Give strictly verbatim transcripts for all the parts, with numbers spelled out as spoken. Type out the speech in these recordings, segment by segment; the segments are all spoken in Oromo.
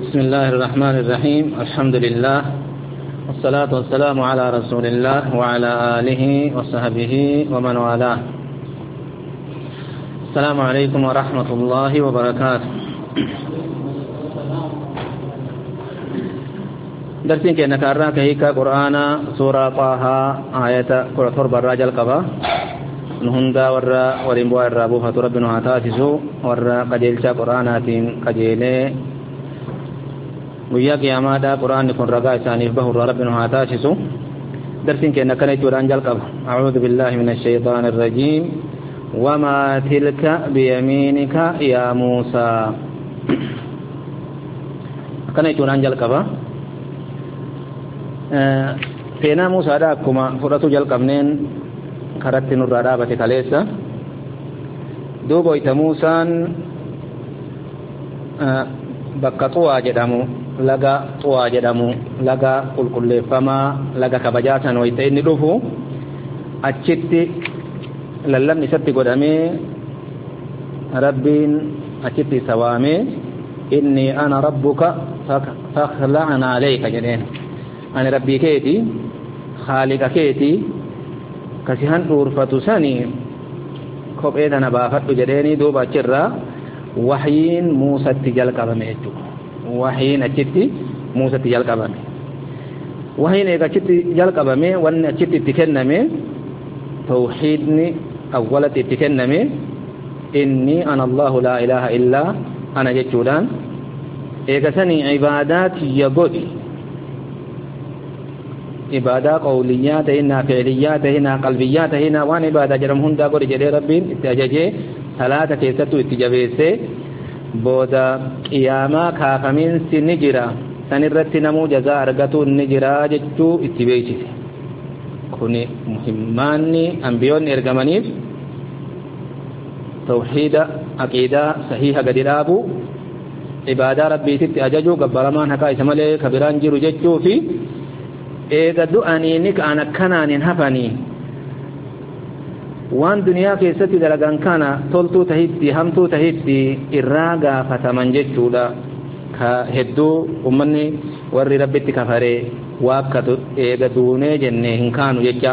بسم الله الرحمن الرحيم الحمد لله والصلاة والسلام على رسول الله وعلى آله وصحبه ومن والاه. السلام عليكم ورحمة الله وبركاته. درسين كأنك أراك هيك قرآن سورة طه آية قرآن تربى الرجل قبا نهندا ورا وريمبوا الرابو فتربنا هاتاسسو ورا قجيلشا قرآناتين قجيلي ويا قيامادا قرآن كن رقا إسانيف بهر ربنا هاتاسسو درسين كأنك نيت ورانجل قبا. أعوذ بالله من الشيطان الرجيم. وما تلك بيمينك يا موسى. كنيت ورانجل قبا فينا موسى داكما فرطو جل قبنين كرت نور رابة كاليسا دوبو إتا موسى بكا طوى جدامو لغا طوى جدامو لغا قل قل فما لغا كبجاتا ويتين ندوفو أجت للم نسبت قدامي ربين أجت سوامي إني أنا ربك فاخلعنا عليك جدين أنا ربي كيتي خالق كيتي كسيهان أورفتو ساني كوب إيدانا بافتو جديني دوبا جرى وحيين موسى تجال قبميتو وحيين أجتي موسى تجال قبمي وحيين إيقا أجتي جال قبمي وان أجتي تكنمي توحيدني أولة تكنمي إني أنا الله لا إله إلا أنا جتودان إيقا ساني عبادات يبودي عبادة قوليات هنا فعليات هنا قلبيات هنا وان عبادة جرم هندا قول جدي ربين اتجاجي ثلاثة كيستو اتجابيسي بودا قياما كافمين سنجرا سنرت نمو جزاء أرغتو النجرا جتو اتبايشي كوني مهماني أنبيون إرغمانيف توحيد عقيدة صحيحة قد رابو عبادة ربي تتأججو قبرمان حقا اسمالي كبران جيرو جتو في eega du'aniinik aan akkanaanin hafanii waan duniyaa keessatti dalagan kana toltuu tahitti hamtuu tahitti irraa gaafataman jechuudha. ka hedduu ummanni warri rabbitti kafaree waakkatu eega duunee jennee hin kaanu jecha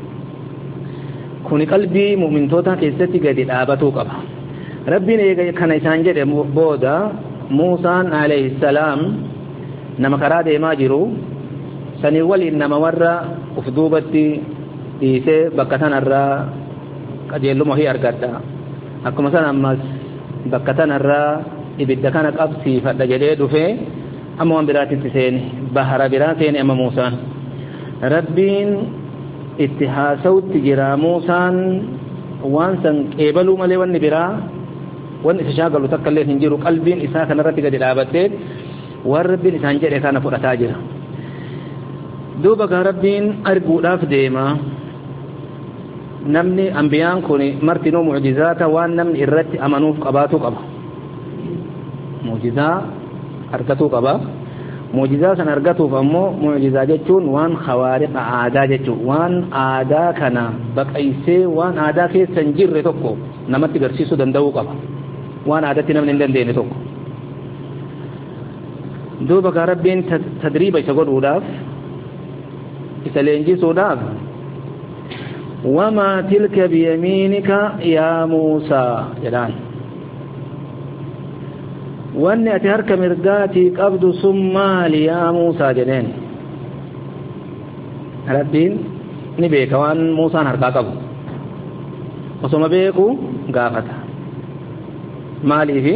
kuni qalbii mu'mintoota keessatti gadi dhaabatuu qaba. rabbiin eega kana isaan jedhe booda Muusaan alayhi salaam nama karaa deemaa jiru sani waliin nama warra uf duubatti dhiisee bakka tanarraa qajeelluma hii argadha akkuma san ammas bakka tanarraa ibidda kana qabsiifadha jedhee dhufee amma waan biraatitti seene bahara biraa seene amma Muusaan rabbiin itti haasawutti jira. Muusaan waan san qeebaluu malee wanni biraa wanni isa shaagalu takka illee hin jiru. qalbiin isaa kanarratti gadi dhaabattee waan rabbiin isaan jedhe kana fudhataa jira. duuba gaa rabbiin arguudhaaf deema. namni ambiyaan kun martinuu mucjizaata waan namni irratti amanuuf qabaatuu qaba. mucjizaa argatuu qaba. mucjizaa san argatuuf ammoo mucjizaa jechuun waan khawaariqa aadaa jechuun waan aadaa kana baqaysee waan aadaa keessa hin jirre tokko namatti garsiisuu danda'uu qaba. waan aadatti namni hin dandeenye tokko. duuba gaa rabbiin tadriiba isa godhuudhaaf isa leenjisuudhaaf wamaa tilka biyamiinika yaa Muusaa jedhaan. wanni ati harka mirgaatii qabdu sun maali yaa Muusaa jedheen. rabbiin ni beeka waan Muusaan harkaa qabu. osoma beeku gaafata. maaliifi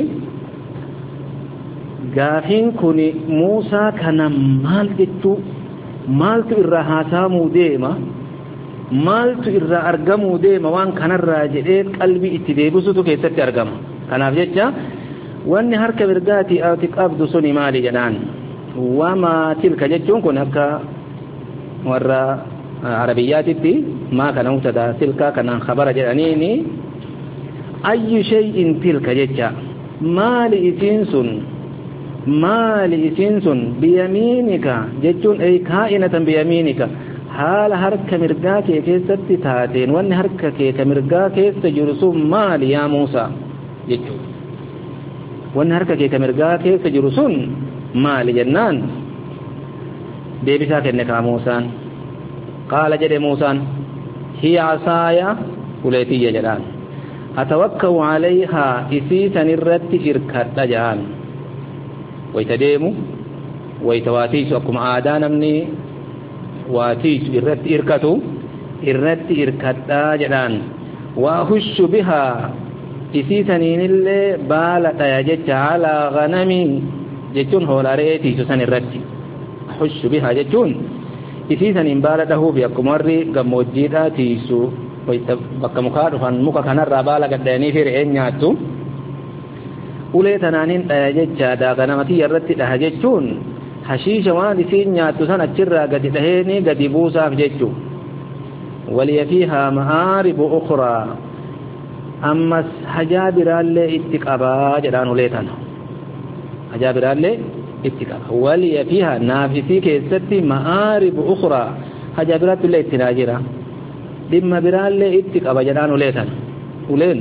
gaafiin kun Muusaa kana maal jechuu maaltu irraa haasaamuu deema maaltu irraa argamuu deema waan kanarraa jedhee qalbii itti deebisutu keessatti argama. kanaaf jecha wanni harka mirgaatii ati qabdu suni maali jedhaan. wamaa tilka jechuun kun akka warra arabiyyaatitti maa kana mubtadaa tilka kanaan khabara jedhaniini ayyu shay'in tilka jecha maali isiin sun maali isiin sun biyamiinika jechuun ay kaa'inatan biyamiinika haala harka mirgaa kee keessatti taateen wanni harka kee ka mirgaa keessa jiru sun maali yaa Muusaa jechuudha. wanni harka kee ka mirgaa keessa jiru sun maali jennaan deebisaa kenne kaa Muusaan qaala jedhe Muusaan hiya asaaya uleetiyya jedhaan atawakkau alayhaa isiisan irratti irkadha jedhaan wayta deemu wayta waatiisu akkuma aadaa namni waatiisu irratti irkatu irratti irkadhaa jedhaan waahushu bihaa isiisaniinillee baala dhaya jecha alaa ganamii jechuun hoolaa re'ee tiisu san irratti hushu bihaa jechuun isiisaniin baala dhahuufi akkuma warri gammoojjiidhaa tiisu bakka mukaa dhufan muka kanarraa baala gaddayanii fi re'een nyaattu ulee tanaaniin dhaya jechaadha ganamatii irratti dhaha jechuun hashiisha waan isiin nyaattu san achirraa gadi dhaheenii gadi buusaaf jechuu waliya fiihaa ma'aaribu ukhraa ammas hajaa biraallee itti qabaa jedhaan ulee tana hajaa biraallee itti qaba waliya fiihaa naaf isii keessatti ma'aaribu ukhraa hajaa biraatti illee itti naa jira dhimma biraallee itti qaba jedhaan ulee tana uleen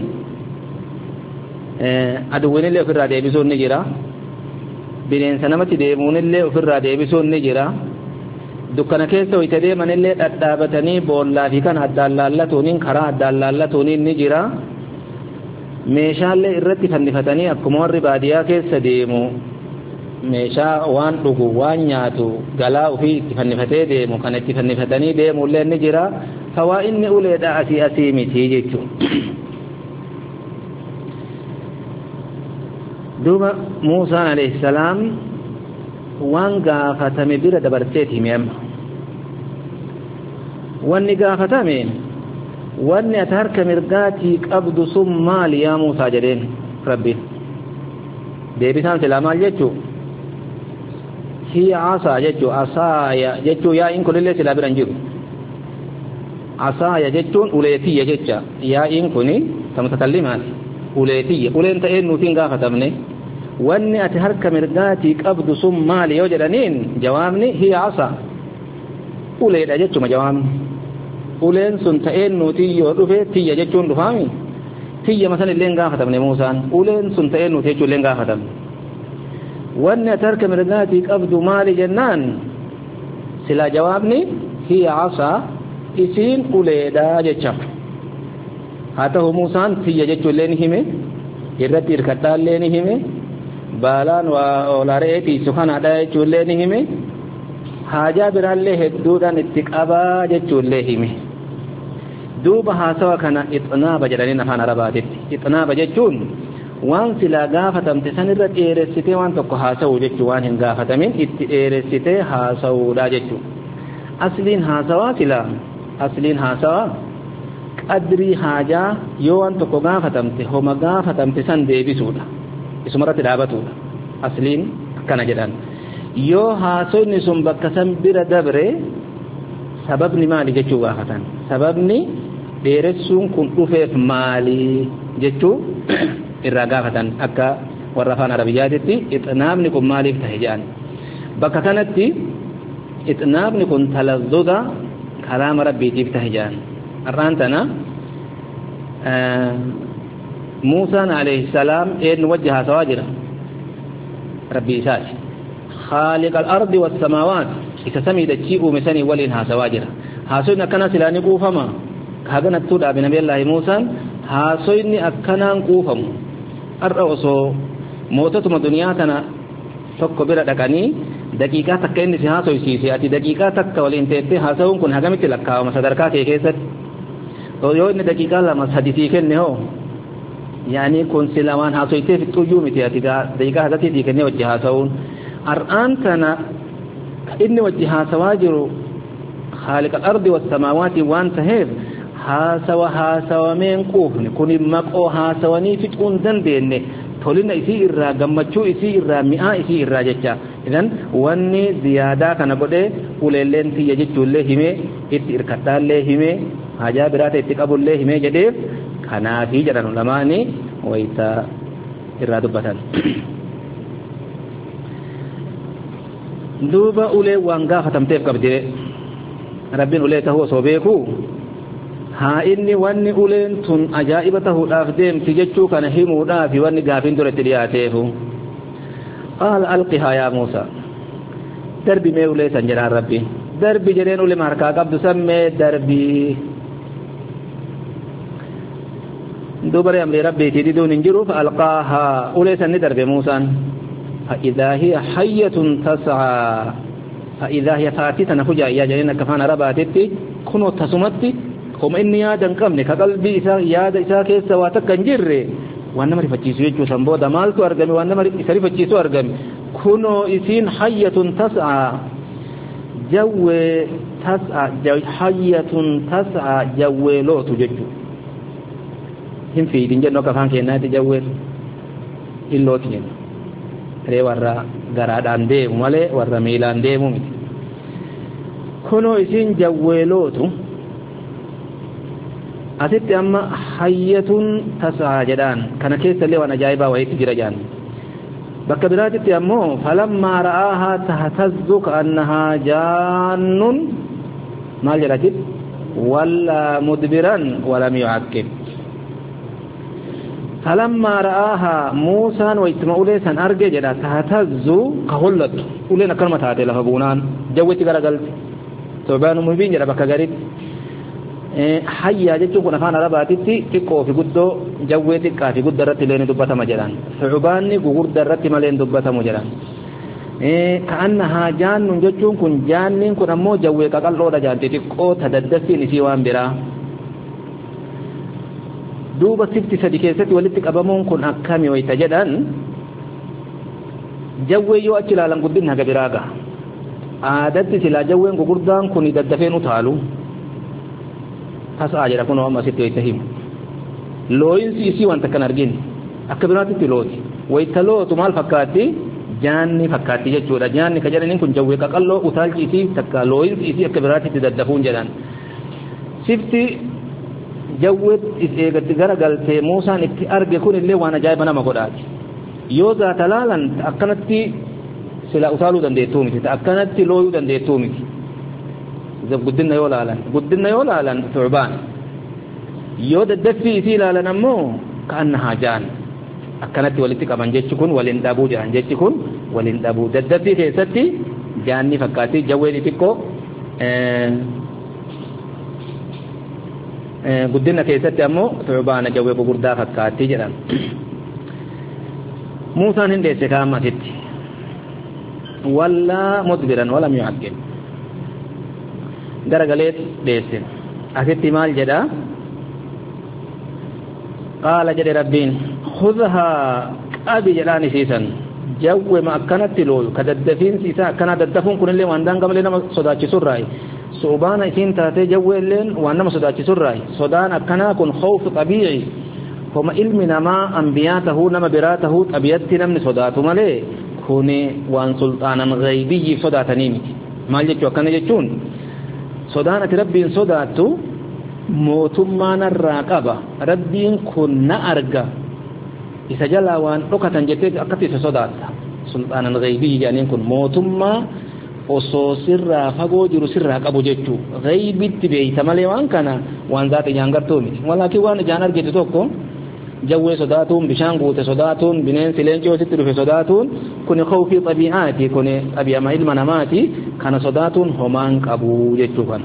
aduwwinillee ofirraa deebisuun ni jira bineensa namatti deemuunillee ofirraa deebisuun ni jira dukkana keessa hoyte deemanillee dhadhaabatanii boollaa fi kan addaan laallatuuniin karaa addaan laallatuuniin ni jira meeshaallee irratti fannifatanii akkuma warri baadiyaa keessa deemu meeshaa waan dhugu waan nyaatu galaa ofii itti fannifatee deemu kan itti fannifatanii deemullee ni jira hawaa inni uleedha asii asii miti jechuun duuba Muusaan alayhi salaam waan gaafatame bira dabarseeti hime amma wanni gaafatame wanni ati harka mirgaatii qabdu sun maali yaa Muusaa jedheen rabbiin deebisaan silaa maal jechuu hiya asaa jechuu asaaya jechuu yaa'iin kunillee silaa biran jiru asaaya jechuun uleetiyya jecha yaa'iin kuni tamutakallimaati uleetiyya uleen ta'een nuutiin gaafatamne wanni ati harka mirgaatii qabdu sun maali yoo jedhaniin jawaabni hiya asaa uleedha jechuma jawaabni uleen sun ta'een nuutii yoo dhufe tiyya jechuun dhufaami tiyya masan illeen gaafatamne Muusaan uleen sun ta'een nuutii jechuun illeen gaafatamne wanni ati harka mirgaatii qabdu maali jennaan silaa jawaabni hiya asaa isiin uleedha jecha haa ta'u Muusaan tiyya jechuun illee ni hime irratti irkadhaa illee ni hime baalaan waa oolaaree tiisu kanaadha jechuun illee ni hime haajaa biraallee hedduudhaan itti qabaa jechuun illee hime duuba haasawa kana ixnaaba jedhaniin afaan arabaatitti ixnaaba jechuun waan silaa gaafatamte sanirra dheeressitee waan tokko haasa'u jechuu waan hin gaafatamin itti dheeressitee haasa'uudha jechuu asliin haasawaa silaa asliin haasawaa qadrii haajaa yoo waan tokko gaafatamte homa gaafatamte san deebisuudha isumarratti dhaabatuudha asliin akkana jedhan yoo haasawni sun bakka san bira dabre sababni maali jechuu gaafatan sababni dheeressuun kun dhufeef maali jechuu irraa gaafatan akka warra afaan arabiyyaatitti ixnaabni kun maaliif tahe jedhan bakka kanatti ixnaabni kun talazzuza kalaama rabbiitiif tahe jedhan arraan tana Muusaan alayhi salaam een wajja haasawaa jira rabbi isaati خالق الأرض والسماوات إتسمي دچي أومسني ولين هاسوا جرا هاسوين أكنا سلاني قوفما كهجنا تود أبي نبي الله موسى هاسوين أكنا قوفم الرؤوسو موتتم الدنيا تنا tokko bira dhaqanii daqiiqaa takka inni si haasoysiise ati daqiiqaa takka waliin teettee haasawuun kun hagamitti lakkaawama sadarkaa kee keessatti yoo inni daqiiqaa lama sadii kenne hoo yaani kun sila waan haasoytee fixuyyuu miti ati daqiiqaa hagatii kennee wajji haasawuun ar'aan tana inni wajji haasawaa jiru خالق الأرض والسماوات وان تهيب هاسوا هاسوامين قوفن كوني مقو هاسواني فتقون دندين تولينا إسي إرى قمتشو إسي إرى مئة إسي إرى جتشا إذن واني زيادة كان قده وليلين في يجتشو اللي همي إت إركتا اللي همي حاجة برات إتقابل اللي همي جديف كانا في جران علماني ويتا إرى دبتان دوبا أولي وانقا ختمتيف قبدي ربين أولي تهو صوبيكو ها إني واني أولين تن أجائبته الأخدم تججو كان همو دافي واني قافين دورة الياتيفو قال ألقها يا موسى دربي ميو ليس جلال ربي دربي جرين ولي ماركا قبض سمي دربي دوبر أمر ربي تدون انجرو فألقاها وليس ندرب موسى فإذا هي حية تسعى فإذا هي فاتتة نفجا يا جرين كفان رباتتي كنو تسمتي هم إني يادا قمني كقلبي إسا يادا إسا كيس واتك انجر وأنما رفتشيسو يجو سنبو دمالتو أرقمي وأنما رفتشيسو أرقمي كنو إسين حية تسعى جو تسعى جو حية تسعى جو لوت ججو هم في دين جنو كفان كينا تجو إلوت جن ري ورّا غرادان ديمو مالي ورّا ميلان ديمو كنو إسين جو لوت أتت أما حية تسعى جدان كان كيس اللي وانا جايبا وهي تجرى جان بك براتت أمو فلما رآها تهتز كأنها جان ما جرتت ولا مدبرا ولم يعقب فلما رآها موسى ويتم أوليسا أرجع جدا تهتز كهلت أولينا كلمة هاتي لها بونان جوتي غرقلت ثعبان مبين جدا بك غريت حيا جچو كنا فانا رباتي تيكو في غدو جوي تيكا في غد درت لين دبتا مجران ثعبان ني غور درت مالين دبتا مجران ايه كانها جان جچو كن جان نين كن مو جوي كقلو دا جان تيكو تددسي ني سيوان برا دوبا سبتي سديكيستي ولتك ابمون كن اكامي ويتجدان جوي يو اچلا لان غدين هغا براغا عادتي سلا جوي غوردان كن ددفينو تالو تسعى جرا كنو أما ستة ويتهم لوين سيسي وانت كان أرجين أكبراتي تلوتي ويتلوت مال فكاتي جاني فكاتي جتشورا جاني كجرا نكون جوي كقلو أثال سيسي تكا لوين سيسي أكبراتي تددفون جلان سفتي جوت إذا تجرا قالت موسى نكتي أرجع كون اللي وانا جايبنا مقولات يوزا تلالا أكنتي سلا أثالو دنديتومي تأكنتي لويو دنديتومي إذا قدنا يولا لن قدنا يولا لن ثعبان يود الدفي سيلا لنمو كأنها جان أكنت ولتك من جيتكون ولندابو جان جيتكون ولندابو الدفي كيستي جاني فكاتي جوالي تكو قدنا كيستي أمو ثعبان جوي بقردا فكاتي جران موسى هندي سكامة ستي ولا مدبرا ولم يعقب garagalee deesse asitti maal jedha qaala jedhe rabbiin khudhaa qabi jedhaan isiisan jawwema akkanatti looyu ka daddafiinsi isaa akkana daddafuun kunillee waan daangamlee nama sodaachisurraayi suubaana isiin taatee jawweelleen waan nama sodaachisurraayi sodaan akkanaa kun khawfu xabiici homa ilmi namaa ambiyaa tahuu nama biraa tahuu xabiyatti namni sodaatu malee kuni waan sulxaanan gaybiyyiif sodaatanii miti maal jechuu akkana jechuun sodaan ati rabbiin sodaattu mootummaa narraa qaba rabbiin kun na arga isa jalaa waan dhokatan jettee akkatti isa sodaatta sulxaanan gaybii jedhaniin kun mootummaa osoo sirraa fagoo jiru sirraa qabu jechuu gaybitti beeyta malee waan kana waan zaata ijaan gartuu miti walaakin waan ijaan argetu tokko jawwee sodaatuun bishaan guute sodaatuun bineensi leencii wasitti dhufe sodaatuun kuni khawfii xabii'aati kuni xabi'ama ilma namaati kana sodaatuun homaan qabu jechuu kana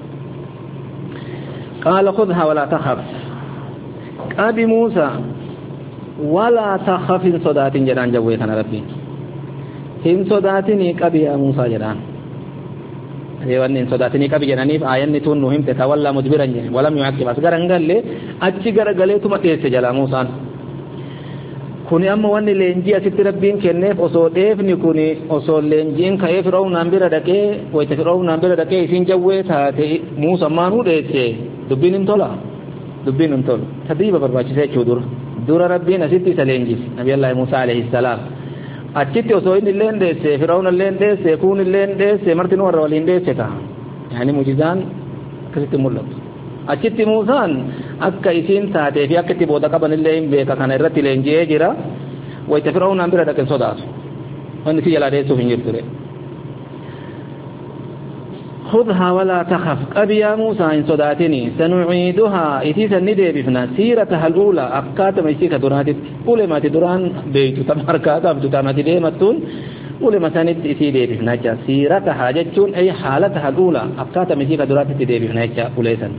qaala khudhaa walaa takhaf qabi muusaa walaa takhaf hin sodaatin jedhaan jawwee kana rabbiin hin sodaatinii qabi yaa muusaa jedhaan reewanni hin sodaatinii qabi jedhaniif aayanni tun nu himte tawallaa mudbiran jedhe walam yu'aqqib as garan galle achi garagaleetuma dheesse jala muusaan kuni amma wanni leenjii asitti rabbiin kenneef osoo dheefni kuni osoo leenjiin ka'ee fir'aawnaan bira dhaqee wayita fir'aawnaan bira dhaqee isiin jawwee taate muusaa maanuu dheesse dubbiin hin tola dubbiin hin tolu tadriiba barbaachisa jechuu dura dura rabbiin asitti isa leenjise nabiyallaahi muusaa alayhi salaam achitti osoo inni illeen dheesse fir'aawna illeen dheesse kuun illeen dheesse marti nu warra waliin dheesse ta'a yaani muujizaan akkasitti mul'atu achitti muusaan akka isiin taatee fi akka itti booda qaban illee hin beeka kana irratti leenji'ee jira wayita fir'aawnaan bira dhaqen sodaatu wanni si jalaa dheessuuf hin jirture خذها ولا تخف أبي يا موسى إن صداتني سنعيدها إتيسا ندي بفنا سيرتها الأولى أبكات ميسيك درات أولي ما تدران بيتو تماركات أبدو تامات ديمتون أولي ما سند إتيدي بفنا سيرتها جتون أي حالتها الأولى أبكات ميسيك درات تدي بفنا أوليسا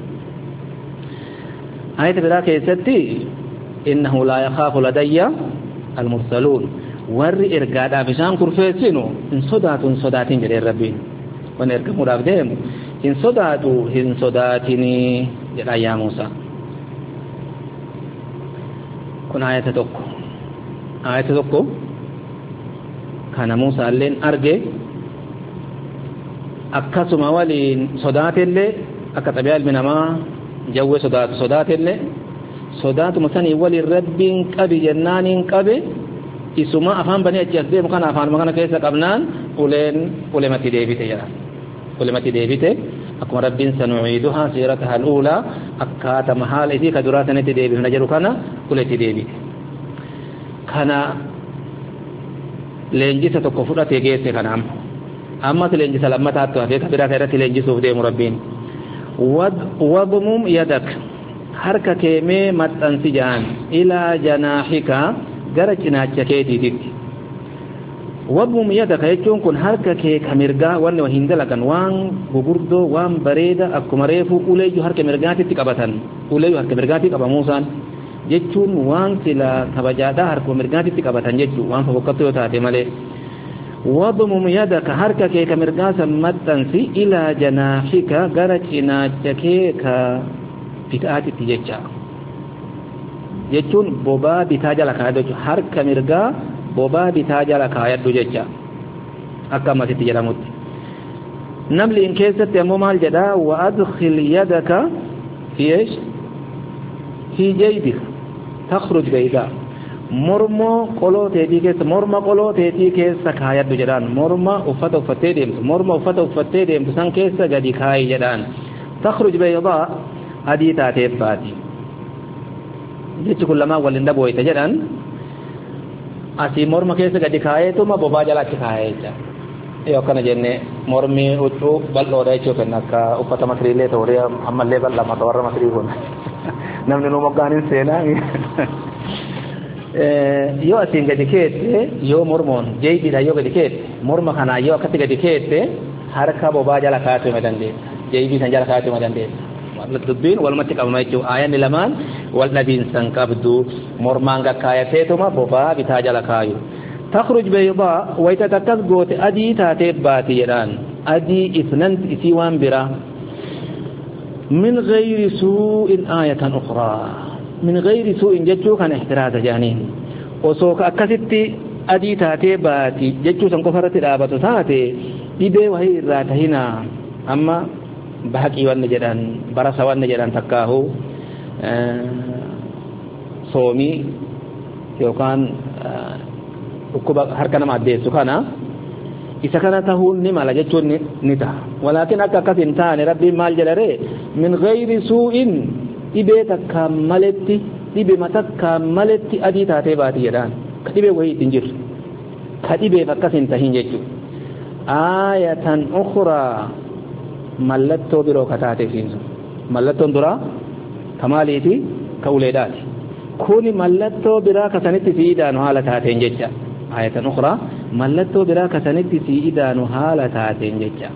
آية براك يستي إنه لا يخاف لدي المرسلون ور إرقاد أفشان كرفيسينو إن صدات إن صداتين جري الربين وأن إرقاموا رابدهم إن صداتوا إن صداتني جرى يا موسى كن آية تدوكو آية تدوكو كان موسى اللين أرجي أكسم ولين صدات اللي أكتبيا المنما جو صدات صدات اللي صدات مسني ولي الرب قبي جنان قبي isuma afaan bani achi asdeemu kana afaan kana keessa qabnaan uleen ulematti deebite jedha ulematti deebite akkuma rabbiin sanu'iiduha siirataha al-uula akkaata mahaala isii ka duraa sanatti deebifna jedhu kana uletti deebite kana leenjisa tokko fudhatee geesse kana amma ammas leenjisa lammataattu hafee ka biraa irratti leenjisuuf deemu rabbiin wadmum yadak harka keemee maxxansi jaan ilaa janaahika gara cinaacha keetiititti wabum yadaka jechuun kun harka kee kamirgaa wanni hin dalagan waan gugurdoo waan bareeda akkuma reefu uleeyyu harka mirgaatitti qabatan uleeyyu harka mirgaatitti qaba Muusaan jechuun waan sila kabajaadhaa harka mirgaatitti qabatan jechuun waan fofokkattu yoo taate malee wabum yadaka harka kee kamirgaa san maxxansi ilaa janaahika gara cinaacha kee ka bitaatitti jecha jechuun bobaa bitaa jala kaayadhu jechuun harka mirgaa bobaa bitaa jala kaayadhu jecha akka ammasitti jedhamutti namli in keessatti ammoo maal jedha wa adkhil yadaka fi eesh fi jaybika takhruj bayda morma qoloo teetii keessa morma qoloo teetii keessa kaayadhu jedhaan morma uffata uffattee deemtu morma uffata uffattee deemtu san keessa gadi kaayi jedhaan takhruj bayda adii taateef baati jechi kun lamaan waliin dhabooyte jedhan asii morma keessa gadi kaayeetuma bobaa jalaatti kaayee jecha yoo akkana jenne mormi huccuu bal'oodha jechuu kenna akka uffata masriilee ta'uu ammallee bal'amata warra masrii kun namni nu moggaanin seenaa yoo asiin gadi keette yoo mormoon jeebiidha yoo gadi keette morma kanaa yoo akkatti gadi keette harka bobaa jala kaayatuu ma dandeessa jeebii san jala kaayatuu ma dandeessa dubbiin walumatti qabama jechuun aayanni lamaan wal dhabiinsan qabdu mormaan gakkaayateetuma bobaa bitaa jala kaayu takhruj baydaa wayta takkas goote adii taatee baati jedhaan adii isnant isii waan bira min ghayri suu'in aayatan ukhraa min ghayri suu'in jechuu kan ihtiraaza jaaniin osoo akkasitti adii taatee baati jechuu san qofa irratti dhaabatu taate dhibee wahii irraa tahinaa amma bahaqii wanni jedhan barasa wanni jedhan takkaahu soomii yookaan dhukkuba harka nama addeessu kana isa kana tahuun ni mala jechuun ni taha walaakin akka akkas hin taane rabbiin maal jedharee min ghayri suu'in dhibee takkaan maletti dhibema takkaan maletti adii taatee baati jedhaan ka dhibee wahii ittiin jirtu ka dhibeef akkas hin tahin jechuu aayatan ukhraa mallattoo biroo kataate siinsu mallattoon duraa kamaaliiti ka uleedhaati kuni mallattoo biraa kasanitti siidaanu haala taateen jecha ayatan ukhraa mallattoo biraa kasanitti siidaanu haala taateen jecha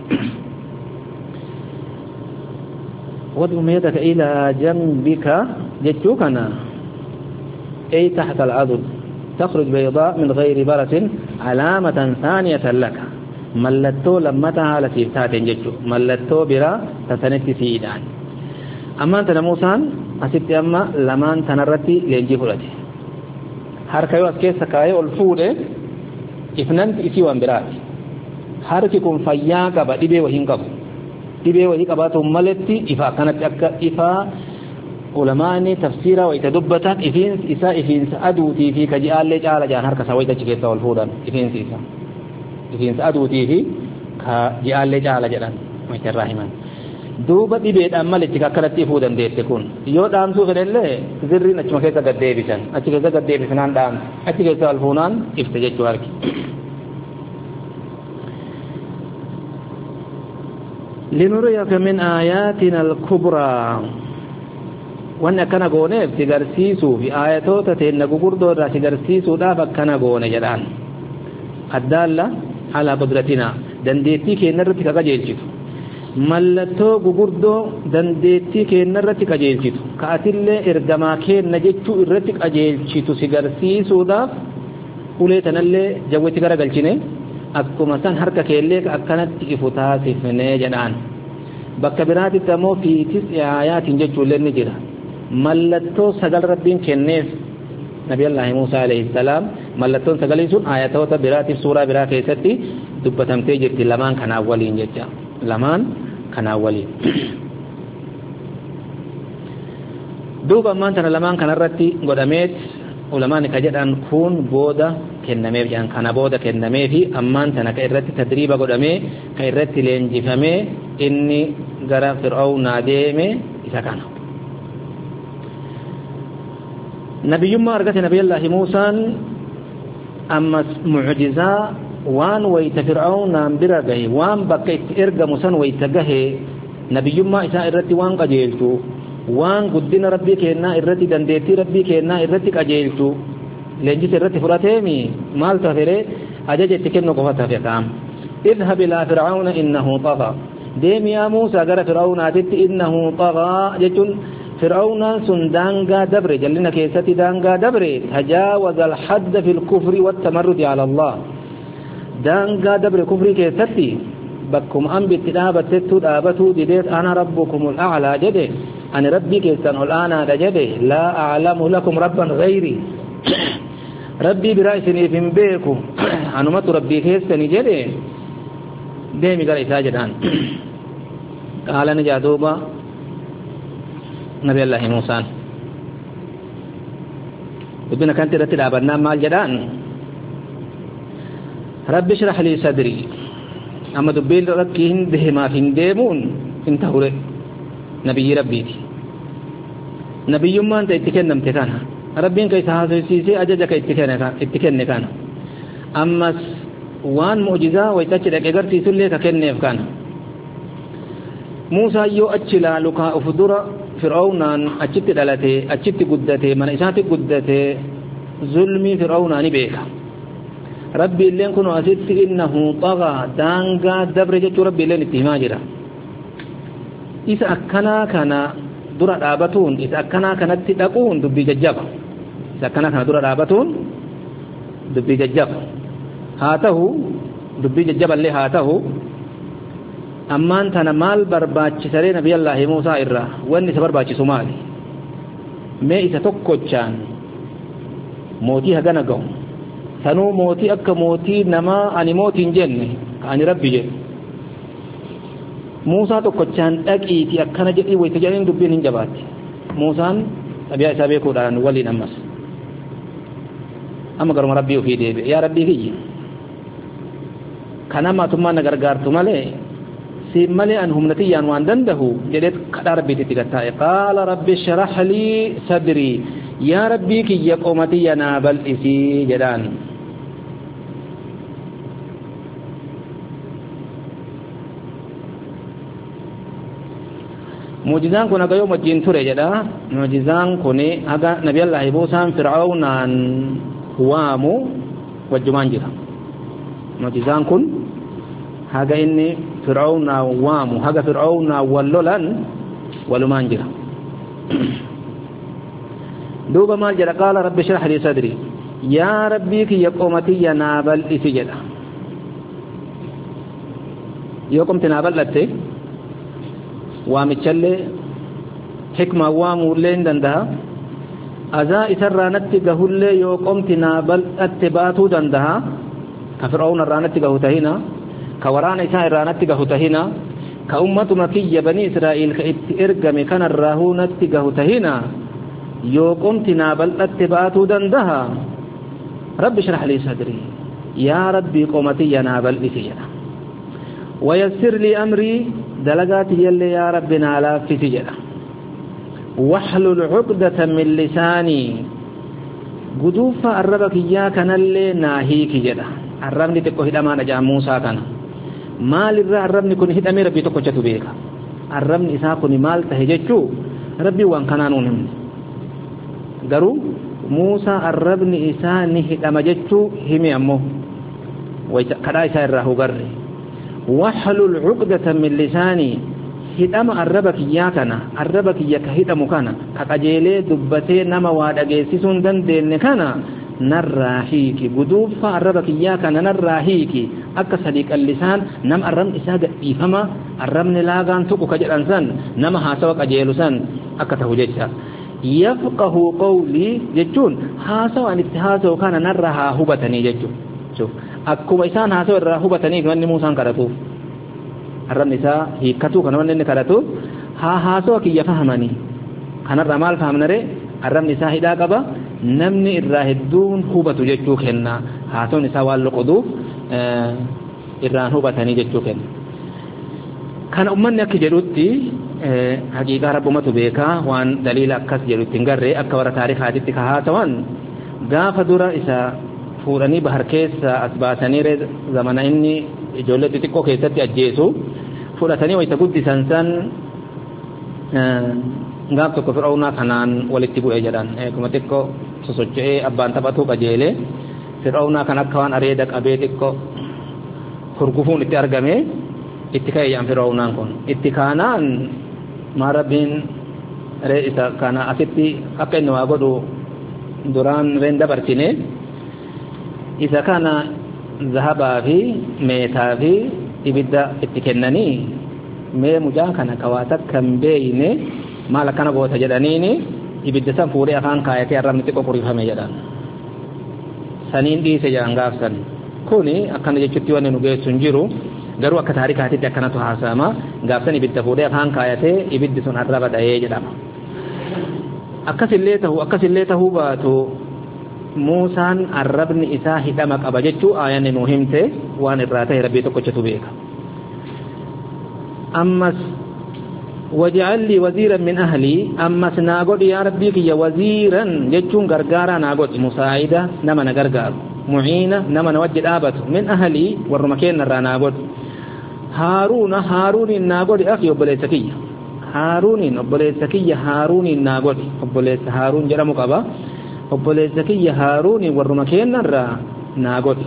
wad'um yadaka ilaa janbika jechuu kana ay tahta al-adud تخرج بيضاء من غير برس علامة ثانية لك mallattoo lammataa haala siif taateen jechuudha mallattoo biraa tasanatti siidhaan ammaan tana Muusaan asitti amma lamaan tanarratti leenjii fudhate harka yoo as keessa kaayee ol fuudhe ifnanti isii waan biraati harki kun fayyaa qaba dhibee wahii hin qabu dhibee wahii qabaatuun maletti ifa akkanatti akka ifaa ulamaani tafsiira wayita dubbatan ifiinsi isaa ifiinsa aduutii fi kaji'aallee caala jaan harka isaa wayita achi keessa ol fuudhan ifiinsi isaa ifiinsa aduutii fi ka ji'aallee caala jedhan macharraa himan duuba dhibeedhaan malitti akkanatti ifuu dandeesse kun yoo dhaamsuu fedhellee zirriin achuma keessa gad deebisan achi keessa gad deebisanaan dhaamse achi keessa ol fuunaan ifte jechuu harki لنريك من آياتنا الكبرى وانا كان غونيف سيغرسيسو في آياتوتا تين غوغوردو را سيغرسيسو دا فكنا غونه جدان الدالة على قدرتنا دنديتي كينرتي كاجيلچيتو ملتو غوغوردو دنديتي كينرتي كاجيلچيتو كاتيلله ارغما كين نجچو irratti qajeelchitu sigarsiisuudhaaf uleetanallee jawweti garagalchine akkuma san harka keellee akkanatti ifu taasifnee jedhaan bakka biraatitti ammoo fi tis'i aayaatiin jechuullee ni jira mallattoo sagal rabbiin kenneef nabi allah Musa alayhi salam mallattoon sagalii sun aayatoota biraatiif suuraa biraa keessatti dubbatamtee jirti lamaan kanaa waliin jecha lamaan kanaa waliin duuba ammaan tana lamaan kanarratti godhameet ulamaan ka jedhan kun booda kennameef jedhan kana booda kennameefi ammaan tana ka irratti tadriiba godhamee ka irratti leenjifamee inni gara fir'aawnaa deeme isa kana nabiyyummaa argate nabiyallaahi Muusaan ammas mu'jizaa waan wayta fir'aawnaan bira gahe waan bakka itti ergamu san wayta gahe nabiyyummaa isaa irratti waan qajeelchu waan guddina rabbii kennaa irratti dandeettii rabbii kennaa irratti qajeelchu leenjisa irratti fudhateemi maal tafere ajaja itti kennu qofa tafeqaam idhab ilaa fir'aawna innahu taga deemi yaa Muusaa gara fir'aawnaatitti innahu taga jechuun fir'aawnaan sun daangaa dabre jallina keessatti daangaa dabre tajaawaza alhadda fi lkufri wattamarrudi ala allah daangaa dabre kufrii keessatti bakkuma ambitti dhaabattettu dhaabatuu dideet ana rabbukumul a'laa jedhe ani rabbii keessan ol aanaadha jedhe laa a'lamu lakum rabban ghayri rabbii biraa isiniif hin beeku anumatu rabbii keessani jedhe deemi gara isaa jedhaan qaala ni jaaduuba nabi allahi Muusaan dubbina kanti irratti dhaabannaan maal jedhaan rabbi shrah lii sadrii amma dubbiin rakkii hin deemaaf hin deemuun hin ta'ure nabiyyi rabbiiti nabiyyummaan ta itti kennamte kana rabbiin ka isa haasofsiisee ajaja ka itti kenne kana ammas waan mu'jizaa waytachi dhaqe garsiisullee ka kenneef kana Muusaa yoo achi laalu kaa uf dura fir'aawnaan achitti dhalate achitti guddate mana isaatti guddate zulmii fir'aawnaa ni beeka rabbi illeen kun asitti innahu taga daangaa dabre jechuu rabbi illeen itti himaa jira isa akkanaa kana dura dhaabatuun isa akkanaa kanatti dhaquun dubbii jajjaba isa akkanaa kana dura dhaabatuun dubbii jajjaba haa ta'u dubbii jajjaballee haa ta'u ammaan tana maal barbaachisaree nabiyallaahi Muusaa irraa wanni isa barbaachisu maali mee isa tokkochaan mootii hagana ga'u sanuu mootii akka mootii namaa ani mootiin jenne ani rabbi jedhe Muusaa tokkochaan dhaqiiti akkana jedhii wayta jedhaniin dubbiin hin jabaatti Muusaan tabiyaa isaa beekuudhaan waliin ammas amma garuma rabbii ofii deebi'e yaa rabbii kiyya kana maatummaan na gargaartu malee si malee an humnatiyyaan waan dandahu jedheet kadhaa rabbiititti gattaa'e qaala rabbi shrah lii sadrii yaa rabbii kiyya qomatiyya naa bal'isii jedhaan mu'jizaan kun aga yoo wajjin ture jedha mu'jizaan kun aga nabiyallaahi Muusaan fir'aawnaan waamu wajjumaan jira mu'jizaan kun haga inni fir'aawnaa waamu haga fir'aawnaa wallolan walumaan jira duuba maal jedha qaala rabbi shrah lii sadrii yaa rabbii kiyya qomatiyya naa bal'isi jedha yoo qomti naa bal'atte waamichallee hikmaa waamuullee hin danda'a azaa isarraa natti gahullee yoo qomti naa bal'atte baatuu danda'a ka fir'aawna irraa natti gahu tahina ka waraana isaa irraa natti gahu tahina ka ummatuma kiyya banii Israa'iil ka itti ergame kanarraa natti gahu tahina yoo qomti naa bal'atte baatuu danda'a rabbi shrah lii sadrii yaa rabbii qomatiyya naa bal'isi jedha ويسر لي أمري دلقاتي يلي يا ربنا لا في سجدة واحلل عقدة من لساني قدوف الربك إياك نلي ناهيك جدا الرب دي تكو هدما نجا موسى كان maal irraa arrabni kun hidhamee rabbii tokkochatu beeka arrabni isaa kun maal tahe jechuu rabbii waan kanaanuun himne garuu Muusaa arrabni isaa ni hidhama jechuu himi ammoo kadhaa isaa irraa hugarre wahlul uqdatan min lisaanii hidhama arraba kiyyaa kana arraba kiyya ka hidhamu kana ka qajeelee dubbatee nama waa dhageessisuu hin dandeenye kana narraa hiiki guduufa arraba kiyyaa kana narraa hiiki akka sadiiqan lisaan nama arrabni isaa gadhiifama arrabni laagaan tuqu ka jedhan san nama haasawa qajeelu san akka tahu jecha yafqahu qawlii jechuun haasawa an itti haasawu kana narraa haa hubatanii jechuun akkuma isaan haasawa irraa hubatanii wanni Muusaan kadhatuuf arrabni isaa hiikkatu kana wanni inni kadhatuuf haa haasawa kiyya fahamanii kanarraa maal fahamnare arrabni isaa hidhaa qaba namni irraa hedduun hubatu jechuu kenna haasawni isaa waan loqoduuf irraan hubatanii jechuu kenna kana ummanni akka jedhutti haqiiqaa rabbumatu beekaa waan daliila akkas jedhutti hin garree akka warra taarikaatitti ka haasawan gaafa dura isa fuudhanii bahar keessa as baasanii zamana inni ijoollee xixiqqoo keessatti ajjeesu fudhatanii wayita guddisan san gaaf tokko fir'aawnaa kanaan walitti bu'ee jedhan kuma xiqqoo sosocho'ee abbaan taphatuu qajeelee fir'aawnaa kan akka waan areeda qabee xiqqoo hurgufuun itti argame itti ka'e jedhan fir'aawnaan kun itti kaanaan maa rabbiin ree isa kana asitti akka inni waa godhu duraan reen dabarsine isa kana zahabaa fi meetaa fi ibidda itti kennanii mee mujaa kana kawaa takka hin beeyne maal akkana goota jedhaniini ibidda san fuudhee afaan kaayatee arrabni xiqqoo qurifame jedhan saniin dhiise jedhan gaafsan kuni akkana jechutti wanni nu geessu hin jiru garuu akka taarikaatitti akkanatu haasa'ama gaafsan ibidda fuudhee afaan kaayatee ibiddi sun arraba dha'ee jedhama akkasillee tahu akkasillee tahuu baatu Muusaan arrabni isaa hidhama qaba jechuu aayanni nu himte waan irraa ta'e rabbii tokkochatu beeka ammas waj'al li waziiran min ahli ammas naa godhi yaa rabbii kiyya waziiran jechuun gargaaraa naa godhi musaa'ida nama na gargaaru mu'iina nama na wajji dhaabatu min ahli warruma keennarraa naa godhi haaruuna haaruuniin naa godhi akhi obboleessa kiyya haaruuniin obboleessa kiyya haaruuniin naa godhi obboleessa haaruun jedhamu qaba obboleessa kiyya haaruuniin warruma keennarraa naa godhi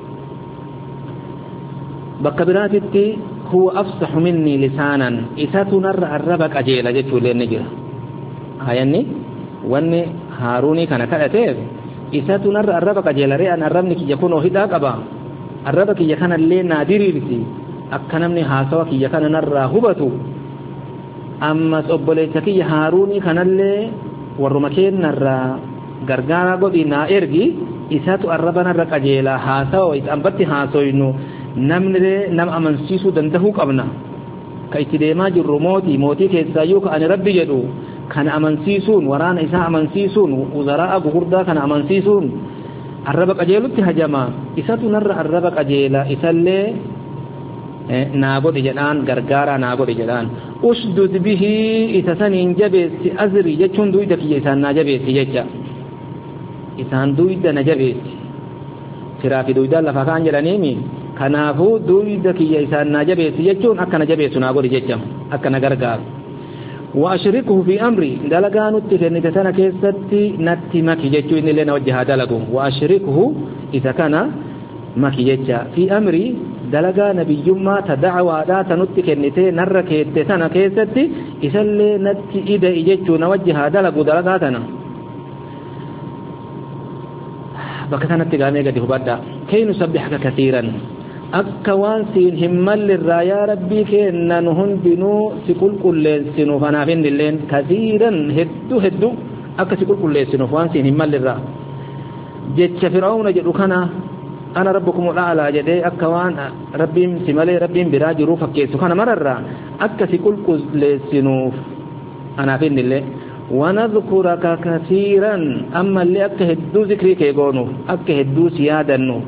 bakka biraatitti huwa afsahu minni lisaanan isatu narra arraba qajeela jechuullee ni jira ayanni wanni haaruunii kana kadhateef isatu narra arraba qajeela re'an arrabni kiyya kunoo hidhaa qaba arraba kiyya kanallee naa diriirsi akka namni haasawa kiyya kana narraa hubatu ammas obboleessa kiyya haaruunii kanallee warruma keennarraa gargaaraa godhi naa ergi isatu arraba narra qajeela haasawa isaan batti haasoynu namni nama amansiisuu dandahuu qabna ka itti deemaa jirru mootii mootii keessaayyuu ka ani rabbi jedhu kana amansiisuun waraana isaa amansiisuun uzaraa gugurdaa kana amansiisuun arraba qajeelutti hajama isatu narra arraba qajeela isallee naa godhi jedhaan gargaaraa naa godhi jedhaan usdud bihi isa saniin jabeessi azri jechuun duyda kiyya isaan naa jabeessi jecha isaan duyda na jabeessi firaa fi duydaan lafa kaan jedhaniimi kanaafuu duyda kiyya isaan naa jabeessi jechuun akka na jabeessu naa godhi jecha akka na gargaaru وأشركه في أمري دلقان التكنت سنة كيستي نتي مكي جتشو إن لنا وجهها دلقه وأشركه إذا كان مكي جتشا في أمري دلقا نبي ما تدعوى ذات نتكنت نركت سنة كيستي إذا نتي إذا إجتشو نوجهها دلقه دلقاتنا بكتنا التقامي قد هبدا كي نسبحك كثيرا akka waan siin himmal irraa yaa rabbii kenna nu hundinuu si qulqulleessinuuf anaaf innilleen kasiiran hedduu hedduu akka si qulqulleessinuuf waan siin himmal irraa jecha fir'aawna jedhu kana ana rabbukum al'aalaa jedhee akka waan rabbiin si malee rabbiin biraa jiruu fakkeessu kana mararraa akka si qulqulleessinuuf anaaf innillee wanadhkuraka kasiiran ammallee akka hedduu zikrii kee goonuuf akka hedduu si yaadannuuf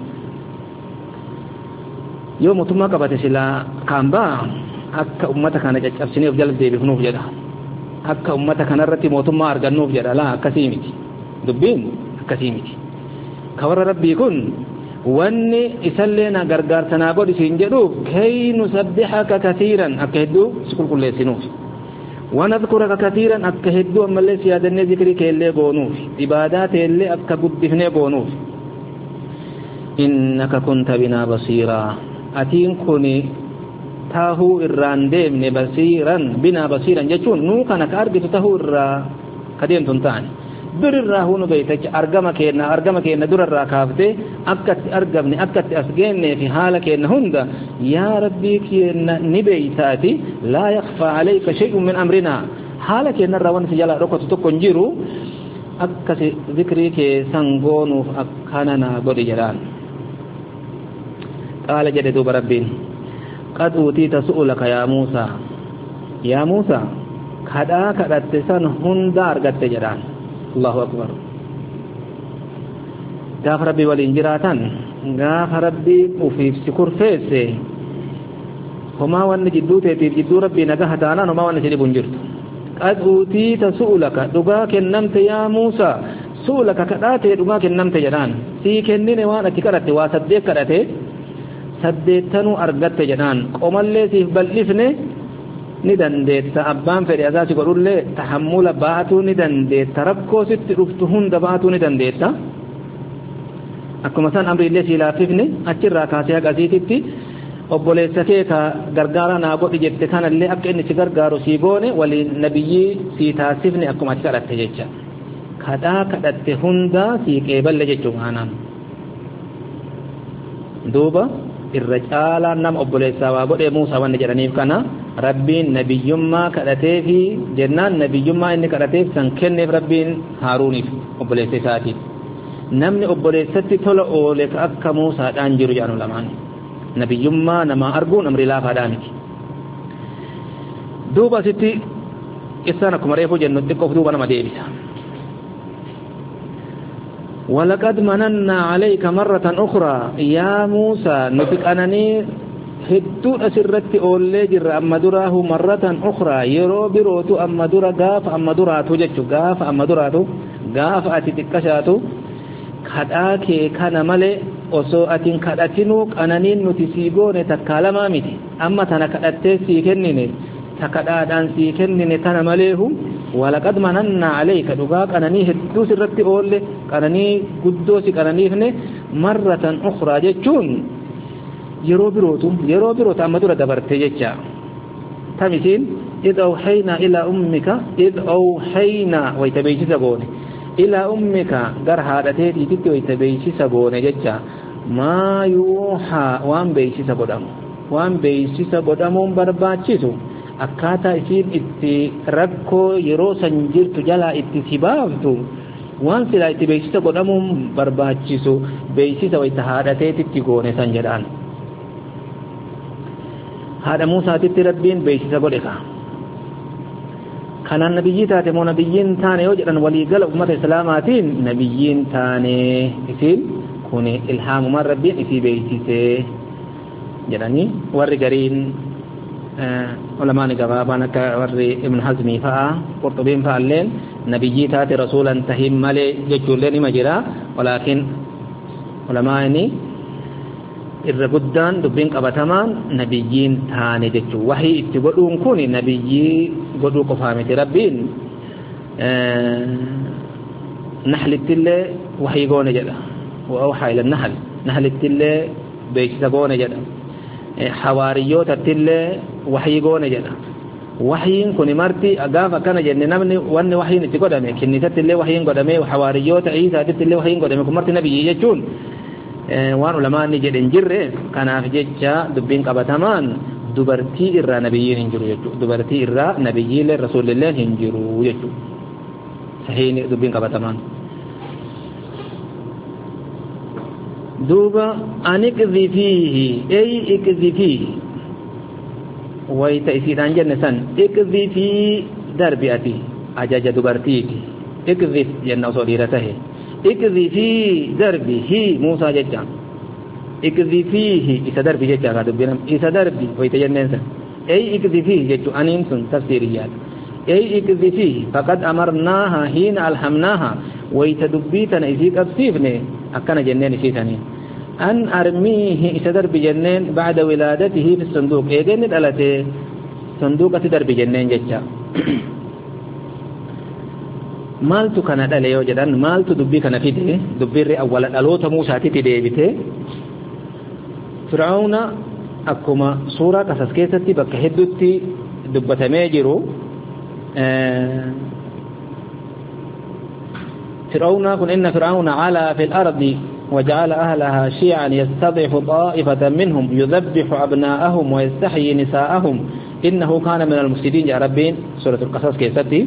yoo mootummaa qabate silaa kaambaa akka ummata kana caccabsineef jala deebifnuuf jedha akka ummata kanarratti mootummaa argannuuf jedha laa akkasii miti dubbiin akkasii miti ka warra rabbii kun wanni isallena gargaartana godhi siin jedhuuf kay nusabbihaka kathiran akka hedduu si qulqulleessinuuf ونذكرك كثيرا أكهدو أما اللي سيادني ذكرك اللي قونوف إبادات اللي أكبدفني قونوف إنك كنت بنا بصيرا أتين كوني تاهو إران ديمن بصيرا بنا بصيرا جاتون نوكا نكاربت تاهو إرا كديم تنتاني در الراهون بيتك أرقمك إن أرقمك إن در الراكافته أكت أرقمني أكت أسجنني في حالك إن هند يا ربي كإن نبيتاتي لا يخفى عليك شيء من أمرنا حالك إن الروان سجلا ركض تكونجرو أكت ذكرك سنغون أكاننا بدي جلال قال جدد بربين قد أوتيت سؤلك يا موسى يا موسى كذا كذا تسن هند أرقت جلال الله أكبر غاف ربي والإنجراتان غاف ربي وفي سكور فيسي وما وان جدو تيتيب جدو ربي نقاه تانا وما وان سيدي بنجرت قد أوتيت سؤلك دقاك النمت يا موسى سؤلك كداتي دقاك النمت جنان سيكنين وانا تكرت واسدك كرتي سدتنو أرقت جنان قوم اللي سيف بلفني ni dandeetta abbaan fedhe asaasi godhullee tahammula baatuu ni dandeetta rakkoo sitti dhuftu hunda baatuu ni dandeetta akkuma san amriillee sii laaffifne achirraa kaasee haqasiititti obboleessa kee ka gargaara naa godhi jette kanallee akka inni si gargaaru sii goone waliin nabiyyii sii taasifne akkuma ati kadhatte jecha kadhaa kadhatte hunda sii qeeballe jechuu maanaan duuba irra caalaan nama obboleessaa waa godhee Muusaa wanni jedhaniif kana rabbiin nabiyyummaa kadhatee fi jennaan nabiyyummaa inni kadhateef san kenneef rabbiin Haaruuniif obboleessa isaatiif namni obboleessatti tola oole ka akka Muusaadhaan jiru jedhanu lamaan nabiyyummaa nama arguun amri laafaadhaa miti duuba asitti qissaan akkuma reefuu jennu xiqqoof duuba nama deebisa ولقد مننا عليك مرة أخرى يا موسى نفقنني هدو أسرت أولي جر أما دراه مرة أخرى يرو بروتو أما درا غاف أما دراتو جتشو غاف أما دراتو غاف أتتكشاتو كداكي كان ملي osoo atin kadhatinu qananiin nuti sii goone takkaalama miti amma tana kadhattee sii kennine takadhaadhaan sii kennine tana maleehu walaqad mananna alayka dhugaa qananii hedduu sirratti oolle qananii guddoo si qananiifne marratan ukhraa jechuun yeroo birootu yeroo biroota amma dura dabarte jecha tamisiin id awhayna ila ummika id awhayna waytabeeysa goone ila ummika gar haadhatee tiititti waytabeeysa goone jecha maa yuuhaa waan beeysisa godhamu waan beeysisa godhamuun barbaachisu akkaataa isiin itti rakkoo yeroo san jirtu jalaa itti si baaftu waan silaa itti beeksisa godhamuun barbaachisu beeksisa wayta haadhateetitti goone san jedhaan haadha Muusaatitti rabbiin beeksisa godhe ka kanaan nabiyyii taate moo nabiyyiin taane yoo jedhan waliigala ummata islaamaatiin nabiyyiin taane isiin kuni ilhaamumaan rabbiin isii beeksisee jedhanii warri gariin علماء جوابان كور ابن حزم فا قرطبين فالين نبيي تاتي رسولا تهم مالي ججولين مجرا ولكن علماءني الرجدان دبين قبتمان نبيين تاني ججو وحي اتقولون كوني نبيي قدو قفامة ربين نحل التلة وحي قون جدا وأوحى إلى النحل نحل التلة بيجتا قون جدا حواريوت التلة وحي قون جدا وحيين كوني مرتي أقافا كان جنة نمني واني وحيين اتقدمي كنيسة التلة وحيين قدمي وحواريوت عيسى التلة وحيين قدمي كمرتي نبي يجون waan ulamaan ni jedhen jirre kanaaf jecha dubbiin qabatamaan dubartii irraa nabiyyiin hin jiru jechuudha dubartii irraa nabiyyiilee rasuulillee hin jiru jechuudha sahiini dubbiin qabatamaan duuba aniqzi fiihi ay iqzi fiihi wayta isiidhaan jenne san iqzi fi darbi'ati ajaja dubartiiti iqzi jenna osoo dhiira tahe اكذي في دربه موسى جدا اكذي فيه إذا دربي جدا قادوا بينام إذا دربي ويتجنن سن أي اكذي فيه جدا أنين سن تفسيريات أي اكذي فيه فقد أمرناها حين ألهمناها ويتدبيتنا إذيك أبسيفني أكنا جنين شيطانين أن أرميه إسدر بجنين بعد ولادته في الصندوق إيجن دلته صندوق تدر بجنين جتا مالتو كان دله يو جدان مالتو دبي كان فيدي دبير أول الألوت موسى تتدي بته فرعون أكما سورة كسكيتتي بكهدتي دبته ميجرو آه فرعون كن إن فرعون علا في الأرض وجعل أهلها شيعا يستضعف طائفة منهم يذبح أبناءهم ويستحيي نساءهم إنه كان من المفسدين يا ربين سورة القصص كيستي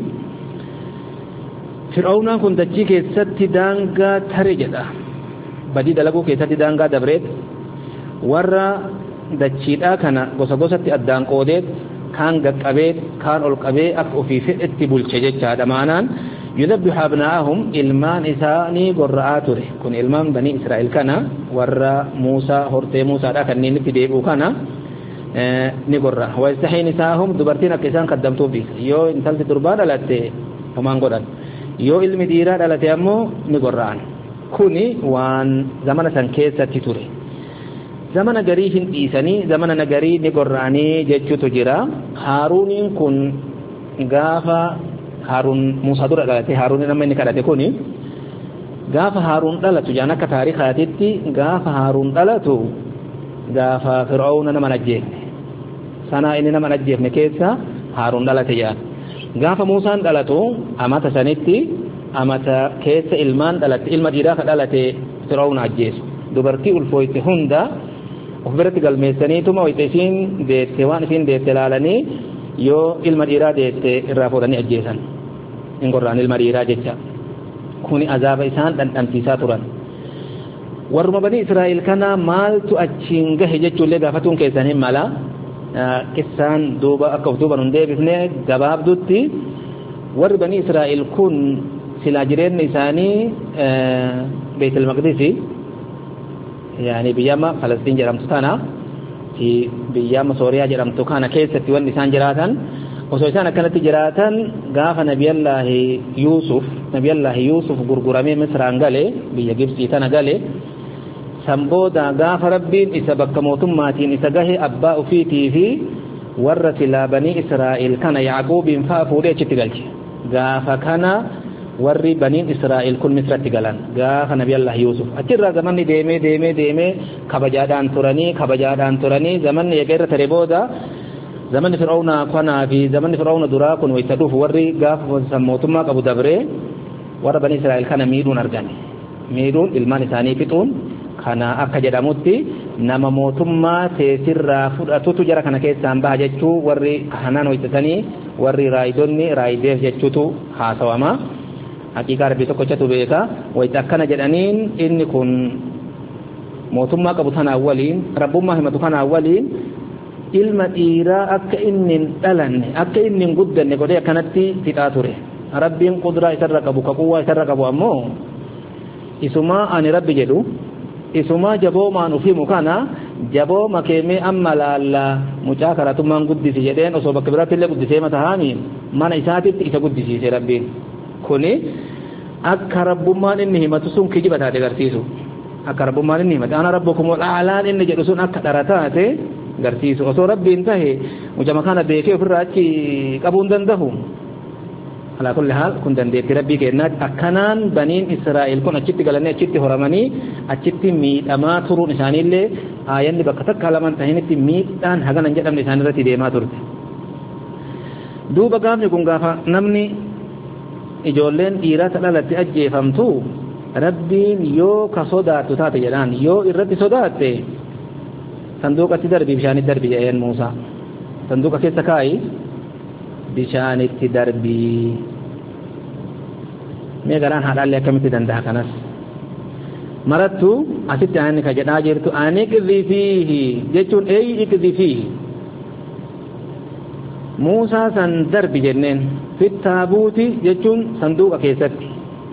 فرعون كن دجي كيستي دانغا ترجدا بدي دلقو كيستي دانغا دبريت ورا دجيدا كان غوسا غوساتي أدان قوديت كان قبيت كان ألقبي أكو في فئة بولشجة دمانان يذبح أبناءهم إلمان إساني قرآتره كن إلمان بني إسرائيل كان ورا موسى هرتي موسى دا كان نينتي ديبو كان اه نقرأ ويستحي نساءهم دبرتين كيسان قدمتو بيس يو انتلت دربان دلتي ومان قرآن يو علم ديرا دلتي أمو نقرآن كوني وان زمن سنكيسة تتوري زمن غريهن إيساني زمن نغري نقرآني جيتشو تجرا هارونين كن غافا Harun Musa dura dhalate Harun nama inni kadhate kuni gaafa Harun dhalatu jaan akka taariikhaatitti gaafa Harun dhalatu gaafa Fir'auna nama ajjeefne sana inni nama ajjeefne keessa Harun dhalate jaan gaafa Musaan dhalatu amata sanitti amata keessa ilmaan dhalate ilma dhiiraa ka dhalate Fir'auna ajjeesu dubartii ulfooyte hunda of biratti galmeessaniituma wayita isiin deette waan isiin deette laalanii yoo ilma dhiiraa deette irraa fuudhanii ajjeesan ingorraan ilma dhiiraa jecha kuni azaaba isaan dhandhamsiisaa turan warruma bani Israa'el kana maaltu achiin gahe jechuullee gaafatuun keessan hin mala qissaan duuba akka duuba nun deebifne gabaabdutti warri bani Israa'el kun silaa jireenyi isaanii Beetul Maqdisi yaani biyyama Falastiin jedhamtu tana biyyama Sooriyaa jedhamtu kana keessatti wanni isaan jiraatan osoo isaan akkanatti jiraatan gaafa nabiyallaahi Yuusuf nabiyallaahi Yuusuf gurguramee Misraan gale biyya Gibsii tana gale sambooda gaafa rabbiin isa bakka mootummaatiin isa gahe abbaa ufiitii fi warra silaa banii Israa'el kana Yaaquubiin faa fuudhee achitti galche gaafa kana warri baniin Israa'el kun Misratti galan gaafa nabiyallaahi Yuusuf achirraa zamanni deemee deemee deemee kabajaadhaan turanii kabajaadhaan turanii zamanni eegeerra tare booda zamanni Fir'auna kanaa fi zamanni Fir'auna duraa kun wayita dhufu warri gaafa mootummaa qabu dabree warra bani Israa'el kana miidhuun argame miidhuun ilmaan isaanii fixuun kana akka jedhamutti nama mootummaa teessirraa fudhatutu jara kana keessaan baha jechuu warri kanaan waytatanii warri raayidonni raayideef jechuutu haasawama haqiiqaa rabbii tokkochatu beeka wayita akkana jedhaniin inni kun mootummaa qabu tanaa waliin rabbummaa himatu kanaa waliin ilma dhiiraa akka inni dhalanne akka inni guddanne godhee akkanatti fixaa ture rabbiin qudraa isarra qabu kaquwwaa isarra qabu ammoo isumaa ani rabbi jedhu isumaa jaboomaan ufimu kana jabooma keemee amma laalla mucaa karatummaan guddisi jedheen osoo bakka biraatti illee guddisee mata haamiin mana isaatitti isa guddisiise rabbiin kuni akka rabbummaan inni himatu sun kijiba taate agarsiisu akka rabbummaan inni himatu ana rabbukumul a'laan inni jedhu sun akka dhara taate garsiisu osoo rabbiin tahe mujama kana beekee ofirraa achi qabuun danda'u ala kulli haal kun dandeetti rabbii kennaati akkanaan baniin Israa'el kun achitti galanii achitti horamanii achitti miidhamaa turuun isaaniillee aayanni bakka takka lamaan tahinitti miidhaan haganan jedhamne isaanirratti deemaa turte duuba gaafni kun gaafa namni ijoolleen dhiiraa dhalatte ajjeefamtu rabbiin yoo ka sodaattu taate jedhaan yoo irratti sodaatte sanduuqatti darbii bishaanitti darbii jedheen Muusaa sanduuqa keessa kaayi bishaanitti darbii mee garaan haadhaallee akkamitti danda'a kanas marattu asitti aanni ka jedhaa jirtu ani qidhifiihi jechuun eeyi iqdhifiihi Muusaa san darbi jenneen fittaabuuti jechuun sanduuqa keessatti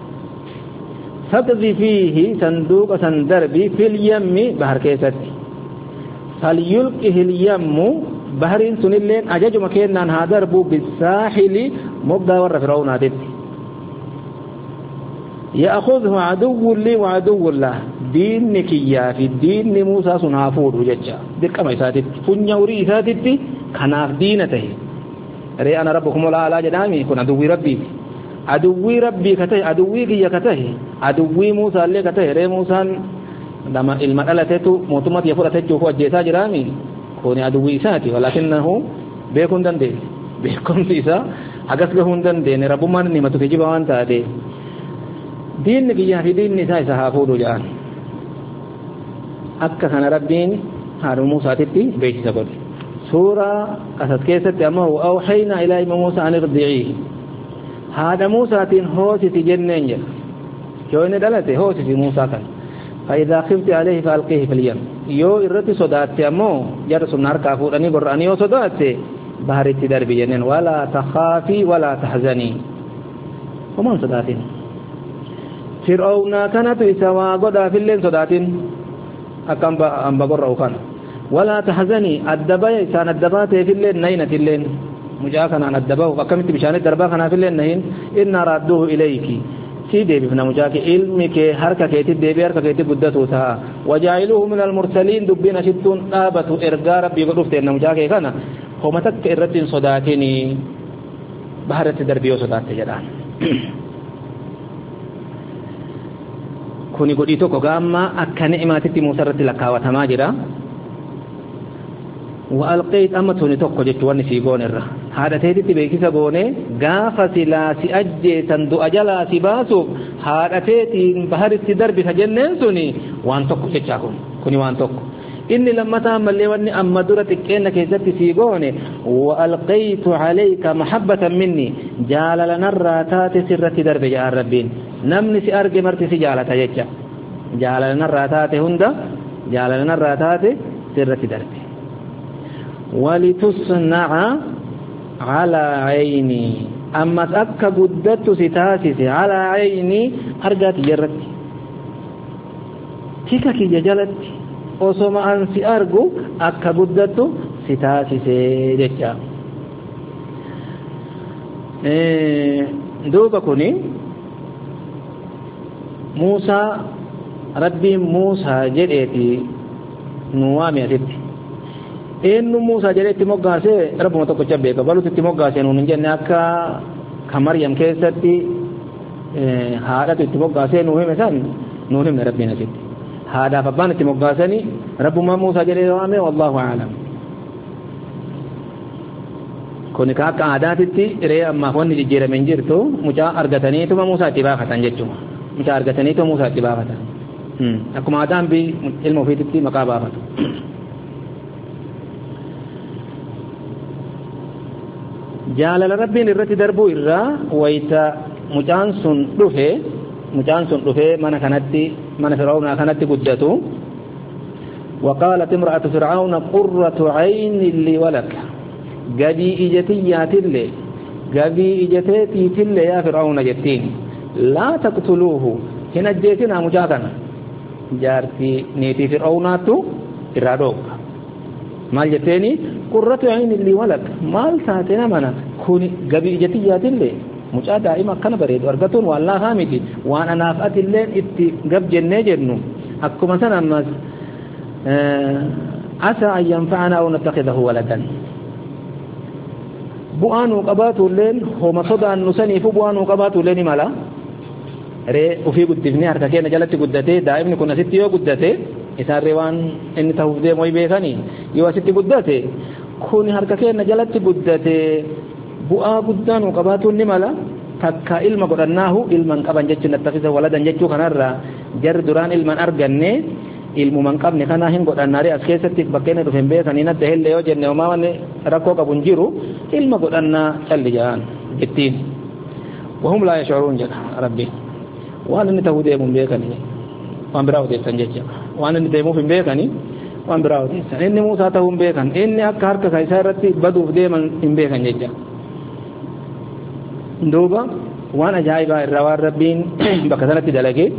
faqdhifiihi sanduuqa san darbi fil yammi bahar keessatti falyulqihi al-yammu bahariin sunilleen ajajuma kennaan haa darbu bisaahili moggaa warra Fir'aawnaatitti ya'khudhu aduwwun li wa aduwwun lah diinni kiyyaa fi diinni Muusaa sun haa fuudhu jecha dirqama isaatitti funya urii isaatitti kanaaf diina ta'e ree ana rabbukum alaa jedhaami kun aduwwii rabbiiti aduwwii rabbii ka ta'e aduwwii kiyya ka ta'e aduwwii Muusaa illee ka ta'e ree Muusaan lama ilma dhalatetu mootummaatti fudhatachuu ko ajjeesaa jiraami kun aduwwii isaati walakinahu beekuu hin dandeenye beekumsi isaa agas gahuu hin dandeenye rabbummaan ni matu kijiba waan taate diinni kiyyaa fi diinni isaa isa haa fuudhu jedhan akka kana rabbiin haadha Muusaatitti beeksisa godhe suuraa asas keessatti ammoo awhaynaa ilaa ilma Muusaa an irdi'iihi haadha Muusaatiin hoosisi jenneen jedha yoo inni dhalate hoosisi Muusaa kan فإذا خفت عليه فألقيه في اليم يو إرتي صداتي أمو جرس النار كافورني قرآني وصداتي بحرتي دربي جنين ولا تخافي ولا تحزني ومن صداتين فرعون كانت إسوا قدا في الليل صداتين أكام بقرأ كان ولا تحزني الدبا إسان الدبات في الليل نينة الليل مجاكنا عن الدبا وكمت بشان الدربا كان في الليل نهين إن ردوه إليك si deebifna mujaake ilmi kee harka keetti deebi harka keetti guddatu ta'a wajaa'iluhu min almursaliin dubbiin asittuun dhaabatu ergaa rabbii godhufte na mujaake kana homa takka irratti hin sodaatini baharatti darbii yoo sodaatte jedhaan kuni godhii tokko gaamma akka ni'imaatitti Muusaa irratti lakkaawatamaa jira وألقيت أمتوني توكو جتواني في غون الرا هذا تهدي بيكيسا غوني غافة سلاسي أجي تندو أجلا سباسو هذا تهدي بحر السدر بسجنين سوني وان توكو جتشاكم كوني وان توكو إني لما تعمل لي أما دورتك إنك يزدت في غوني وألقيت عليك محبة مني جال لنا الراتات سرة درب يا ربين نمني سأرق مرتي سجالة يجا جال لنا الراتات هندا جال لنا الراتات سرة درب ولتصنع على عيني أما أكا قدت ستاسس على عيني أرجات جرت تيكا كي ججلت وصما أنسي أرجو أكا قدت ستاسس ججا إيه دوبا كوني موسى ربي موسى جريتي نوامي أتتي eennu Muusaa jedhetti moggaase rabbuma tokko cabbeeka balutti moggaase nuun jenne akka kamaryam keessatti haadhatu itti moggaase nuu hime san nuu himne rabbiin asitti haadhaaf abbaan itti moggaasanii rabbuma Muusaa jedhee waame wallahu a'lam kun ka akka aadaatitti ree ammaaf wanni jijjiirame hin jirtu mucaa argataniituma Muusaa itti baafatan jechuudha mucaa argataniituma Muusaa itti baafatan akkuma aadaan bi ilma ofiititti maqaa baafatu jaalala rabbiin irratti darbuu irraa wayita mucaan sun dhufe mucaan sun dhufe mana kanatti mana Fir'auna kanatti guddatu وقالت امرأة فرعون قرة عين لي ولك قبي إجتيات اللي قبي إجتيتي اللي يا فرعون جتين لا تقتلوه هنا جيتنا مجاكنا جارتي نيتي فرعوناتو إرادوك مال جتيني قرة عين لي ولك مال ساتنا منا كوني قبي إجتيات اللي مجا دائما كان بريد ورقتون والله خامتي وانا نافأت اللين اتي قب جنة جنو أكو مثلا مس عسى أن ينفعنا أو نتخذه ولدا بؤان وقبات اللين هما صدى النساني فبؤان وقبات اللين مالا ري وفي قدفني حركة كينا جلت قدته دائما كنا ستي يو قدته إسان روان إن تهفده موي بيخاني يو ستي قدته كوني حركة كينا جلت قدته بؤا قدان وقبات اللين مالا تكا إلما قرناه إلما قبان جتش نتخذه ولدا جتشو خنر جر دران إلما أرغني ilmu man qabne kana hin godhannare as keessatti bakkeena dhufen beekani nadda helle yoo jenne uma wanne rakkoo qabun jiru ilma godhanna calli jaan ittiin wahum la yashurun jada rabbi waan inni ta'uu deemuun beekani waan biraa odeessan jecha waan inni deemuuf hin beekani waan biraa odeessan inni Muusaa ta'uu hin beekan inni akka harka isaa irratti baduuf deeman hin beekan jecha duuba waan ajaa'ibaa irraa waan rabbiin bakka sanatti dalage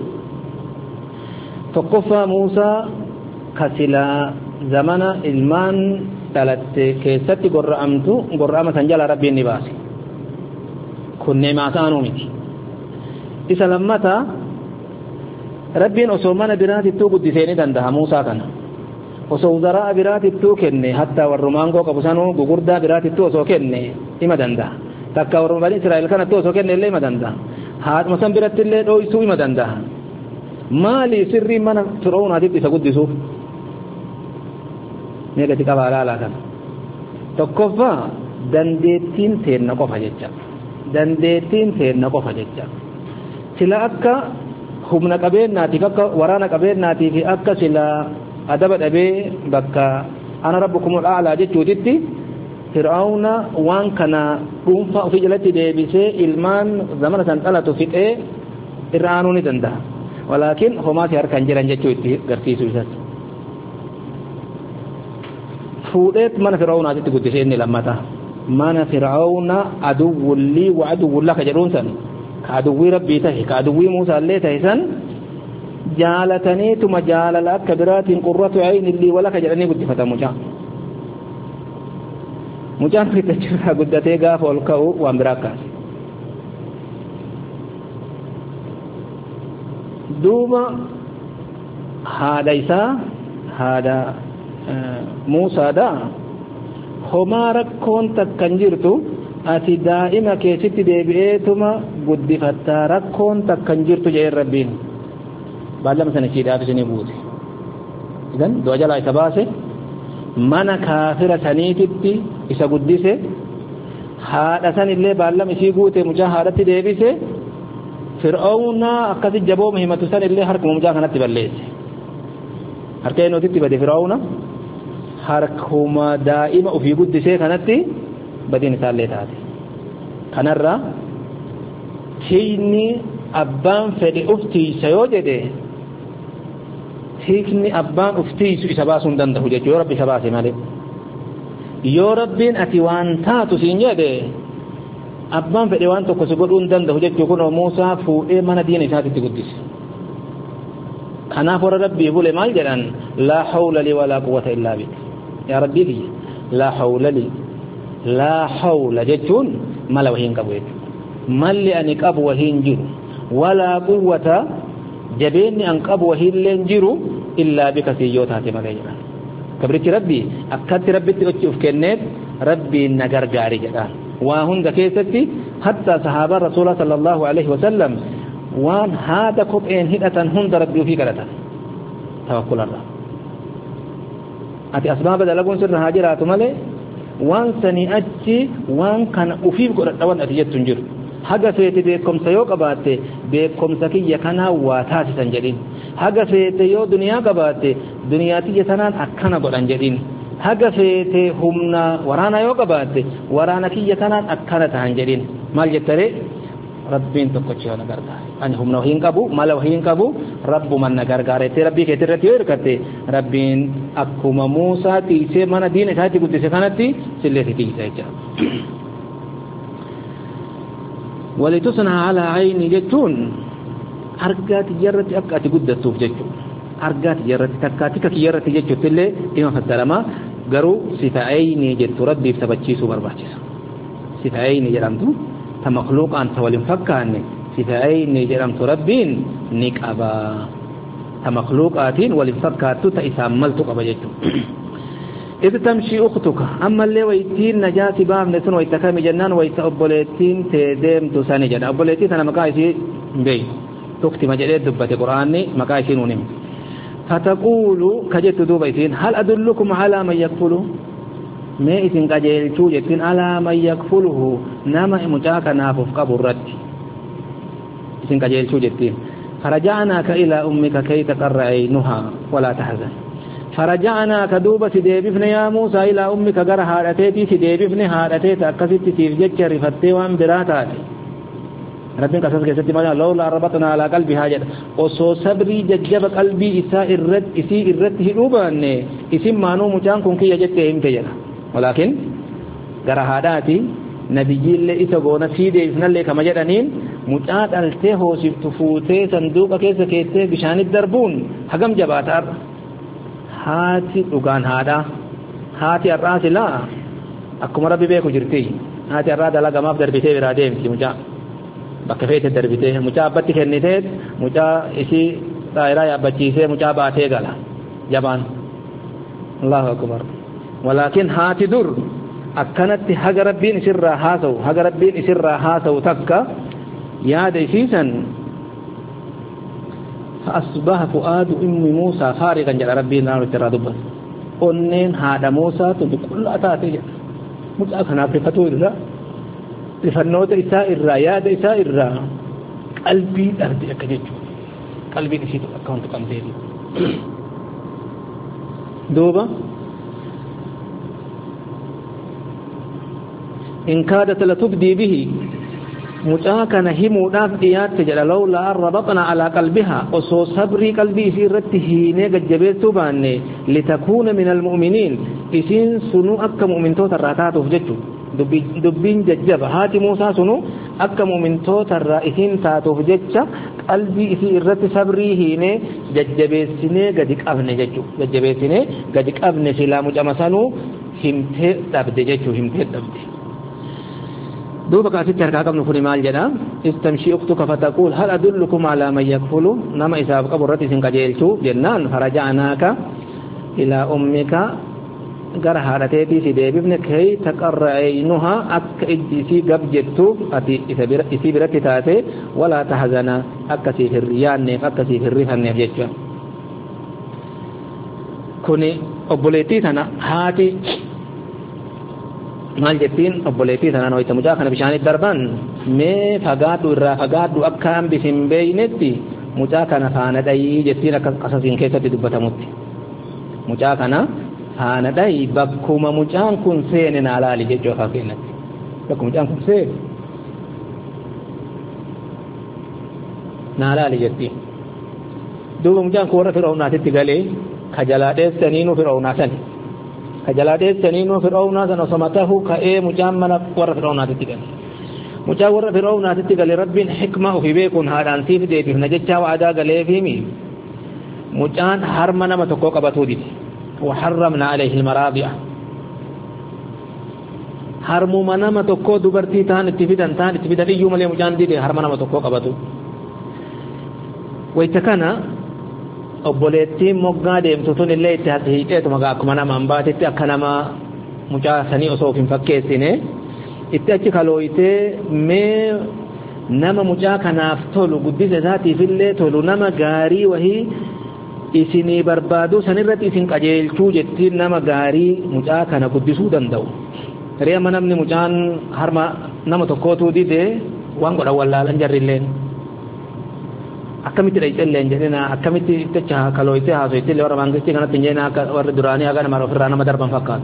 فقفا موسى كسلا زمن المان ثلاث كيستي قرأمتو قرأمة سنجل ربي النباس كن ما كانوا متي إذا لمتا rabbiin osoo mana biraatittuu guddisee ni danda'a Muusaa kana osoo uzaraa biraatittuu kenne hatta warra maangoo qabu sanuu gugurdaa biraatittuu osoo kenne ima danda'a takka warra bani Israa'el kanatti osoo kenne illee ima danda'a haadhuma san biratti illee dhooysuu ima danda'a maali sirrii mana Fir'aawnatitti isa guddisuuf meeqati qabaa laalaa kana tokkoffaa dandeettiin teenna qofa jecha dandeettiin teenna qofa jecha sila akka humna qabeennaatiif akka waraana qabeennaatiif akka sila adaba dhabee bakka ana rabbukumul a'laa jechuutitti Fir'aawna waan kana dhuunfaa ofii jalatti deebisee ilmaan zamana san dhalatu fixee irra aanuu ni danda'a walaakin homaasi harkaan jiran jechuu itti garsiisu isas fuudheet mana Fir'aawnaatitti guddisee inni lammata mana Fir'aawna aduwwun lii wa aduwwun laka jedhuun san ka aduwwii rabbii tahe ka aduwwii Muusaa illee tahe san jaalataniituma jaalala akka biraatiin qurratu ayni lii walaka jedhanii guddifata mucaa mucaan fitachirraa guddatee gaafa ol ka'u waan biraa akkaasi duuba haadha isaa haadha Muusaadha homaa rakkoon takkan jirtu ati daa'ima keessatti deebi'eetuma guddifattaa rakkoon takkan jirtu jedhee rabbiin baallama sana siidhaaf isinii buute idan du'a jalaa isa baase mana kaafira saniititti isa guddise haadha san illee baallama isii guute mucaa haadhatti deebise Fir'aawna akkasi jabooma himatu san illee harkuma mucaa kanatti balleesse harka eenyuutitti bade Fir'aawna harkuma daa'ima ofii guddisee kanatti badiin isaallee taate kanarra tiikni abbaan fedhe uftiisa yoo jedhe tiikni abbaan uftiisu isa baasuu hin danda'u jechuudha yoo rabbi isa baase malee yoo rabbiin ati waan taatu siin jedhe abbaan fedhe waan tokko si godhuu hin danda'u jechuudha kunoo Muusaa fuudhee mana diina isaatitti guddise kanaaf warra rabbii bule maal jedhan laa hawla lii walaa quwwata illaa bik yaa rabbii kiyya laa hawla lii laa hawla jechuun mala wahiin qabu jechuudha malli ani qabu wahiin jiru walaa quwwata jabeenni an qabu wahiilleen jiru illaa bika siyyoo taate malee jedhan kabrichi rabbii akkatti rabbitti ochi uf kenneet rabbiin na gargaari jedhaan waa hunda keessatti hatta sahaabaan rasuula sallallahu alaihi wasallam waan haada kopheen hidhatan hunda rabbii ofii kadhatan tawakkularra ati asbaaba dalaguun sirra haa jiraatu malee waan sanii achi waan kana ufiif godhadhawan ati jettu hin jiru haga feete beekumsa yoo qabaatte beekumsa kiyya kanaa waa taasisan jedhin haga feete yoo duniyaa qabaatte duniyaa tiyya sanaan akkana godhan jedhin haga feete humna waraana yoo qabaatte waraana kiyya kanaan akkana tahan jedhin maal jettaree rabbiin tokkochi yoo na gargaare ani humna wahiin qabu mala wahiin qabu rabbuman na gargaarettee rabbii keetti irratti yoo hirkatte rabbiin akkuma Muusaa tiisee mana diina isaatti guddise kanatti sillee si tiisa jechuudha walitusna ala ayni jechuun argaati jarratti akka ati guddattuuf jechuudha argaati jarratti takkaati ka kiyyarratti jechuutti illee dhima fassarama garuu sifa ayni jettu rabbiif taphachiisuu barbaachisa sifa ayni jedhamtu ta makhluuqaan ta waliin fakkaanne sifa ayni jedhamtu rabbiin ni qaba ta makhluuqaatiin waliin fakkaattu ta isaan maltu qaba jechuudha إذ تمشي أختك أما اللي ويتين نجاتي بام نسون ويتكامي جنان ويتأبوليتين تديم تساني جنان أبوليتين أنا مكايسي بي تختي مجالات دبة قرآني مكايسي نونم فتقول كجت دوبيتين هل أدلكم على من يكفله ما إذن كجيل توجتين على من يكفله نما مجاك نافف قبر رد إذن كجيل توجتين فرجعناك إلى أمك كي تقر عينها ولا تحزن فرجعنا كدوبة سديبفن يا موسى إلى أمك قرى هارتيتي سديبفن هارتيت أكست تيفجج رفتي وان براتاتي ربنا قصص كيستي ماذا لولا ربطنا على قلبي حاجة وصو صبري ججب قلبي إساء الرد إسي الرد هدوبان إسي مانو مجان كن كي يجتهم كيجا ولكن قرى هارتي نبي اللي إساقونا سيديبفن اللي كما جدنين مجان ألتهو سفتفوتي صندوق كيسا كيسا بشان الدربون حقم جباتار haati dhugaan haadha haati har'aa silaa akkuma rabbi beeku jirti haati har'aa dalagamaaf darbitee biraa deemti mucaa bakka feete darbitee mucaa abbatti kennitee mucaa isii دائرة يابتشيسي مجاباتي قالا جبان الله أكبر ولكن هاتي در أكنت حق ربين سر هاسو حق ربين سر هاسو تكا يا ديسيسا فأصبح فؤاد أم موسى فارغا جل ربنا وترادبا onneen haadha Muusaa tu qullaa taatee jira mucaa kanaaf rifatu irraa rifannoota isaa irraa yaada isaa irraa qalbii dhabde akka jechuudha qalbiin isiitu akka wantu qabdee duuba in kaadat latubdii bihi mucaa kana himuudhaaf dhiyaatte jedha lawlaa an rabatna alaa qalbihaa osoo sabrii qalbii isii irratti hiinee gajjabeessuu baanne litakuuna min almu'miniin isiin sunu akka mu'mintoota irraa taatuuf jechu dubbiin jajjaba haati Muusaa sunu akka mu'mintoota irraa isiin taatuuf jecha qalbii isii irratti sabrii hiinee jajjabeessinee gadi qabne jechu jajjabeessinee gadi qabne silaa mucama sanuu himtee dhabde jechu himtee dhabde دوبا كاسيت هركا قبل فني مال جدا استمشي اختك فتقول هل ادلكم على من يكفل نما اساب قبرتي سن كجيلتو جنان فرجعناك الى امك غرهارتي سي ديبن كي تقر عينها اك اجسي غبجتو اتي اسبر اسبرت تاتي ولا تحزن اكسي في الريان اكسي في الريحان يجوا كوني obboleetti tana haati maal jettiin obboleettii tanaan wayita mucaa kana bishaanitti darban mee fagaadhu irraa fagaadhu akka hambis hin beeynetti mucaa kana faana dhayii jettiin akka qasasiin keessatti dubbatamutti mucaa kana faana dhayii bakkuma mucaan kun seene naa laali jechuu afaan keenyatti bakkuma mucaan kun seene naa laali jettiin duuba mucaan kun warra fir'aawnaatitti galee kajalaa dheessaniinuu fir'aawnaa sani kajalade sanino fir'auna san osomatahu ka'e mujammana warra fir'auna titigal muja warra fir'auna titigal rabbin hikma fi beekun haadaan siif deebif najecha waada galee fimi mujaan harmana ma tokko qabatu diti wa harramna alayhi almaradi'a harmu manama tokko dubartii taan itti fidan taan itti fidan iyyuu malee mujaan dide harmana ma tokko qabatu wayta kana obboleettiin moggaa deemtu tun illee itti hiixeetu magaa akkuma nama hambaatitti akka nama mucaa sanii osoo hin fakkeessine itti achi kalooyitee mee nama mucaa kanaaf tolu guddisa isaatiif illee tolu nama gaarii wahii isinii barbaadu sanirratti isin qajeelchuu jettiin nama gaarii mucaa kana guddisuu danda'u reema namni mucaan harma nama tokkootuu dide waan godhan wallaalan jarrilleen akkamitti dhayxellee jedhina akkamitti ittacha kalooyte haasoyte le warra mangisti kanatti jeena akka warra duraanii aga nama ofirraa nama darban fakkaatu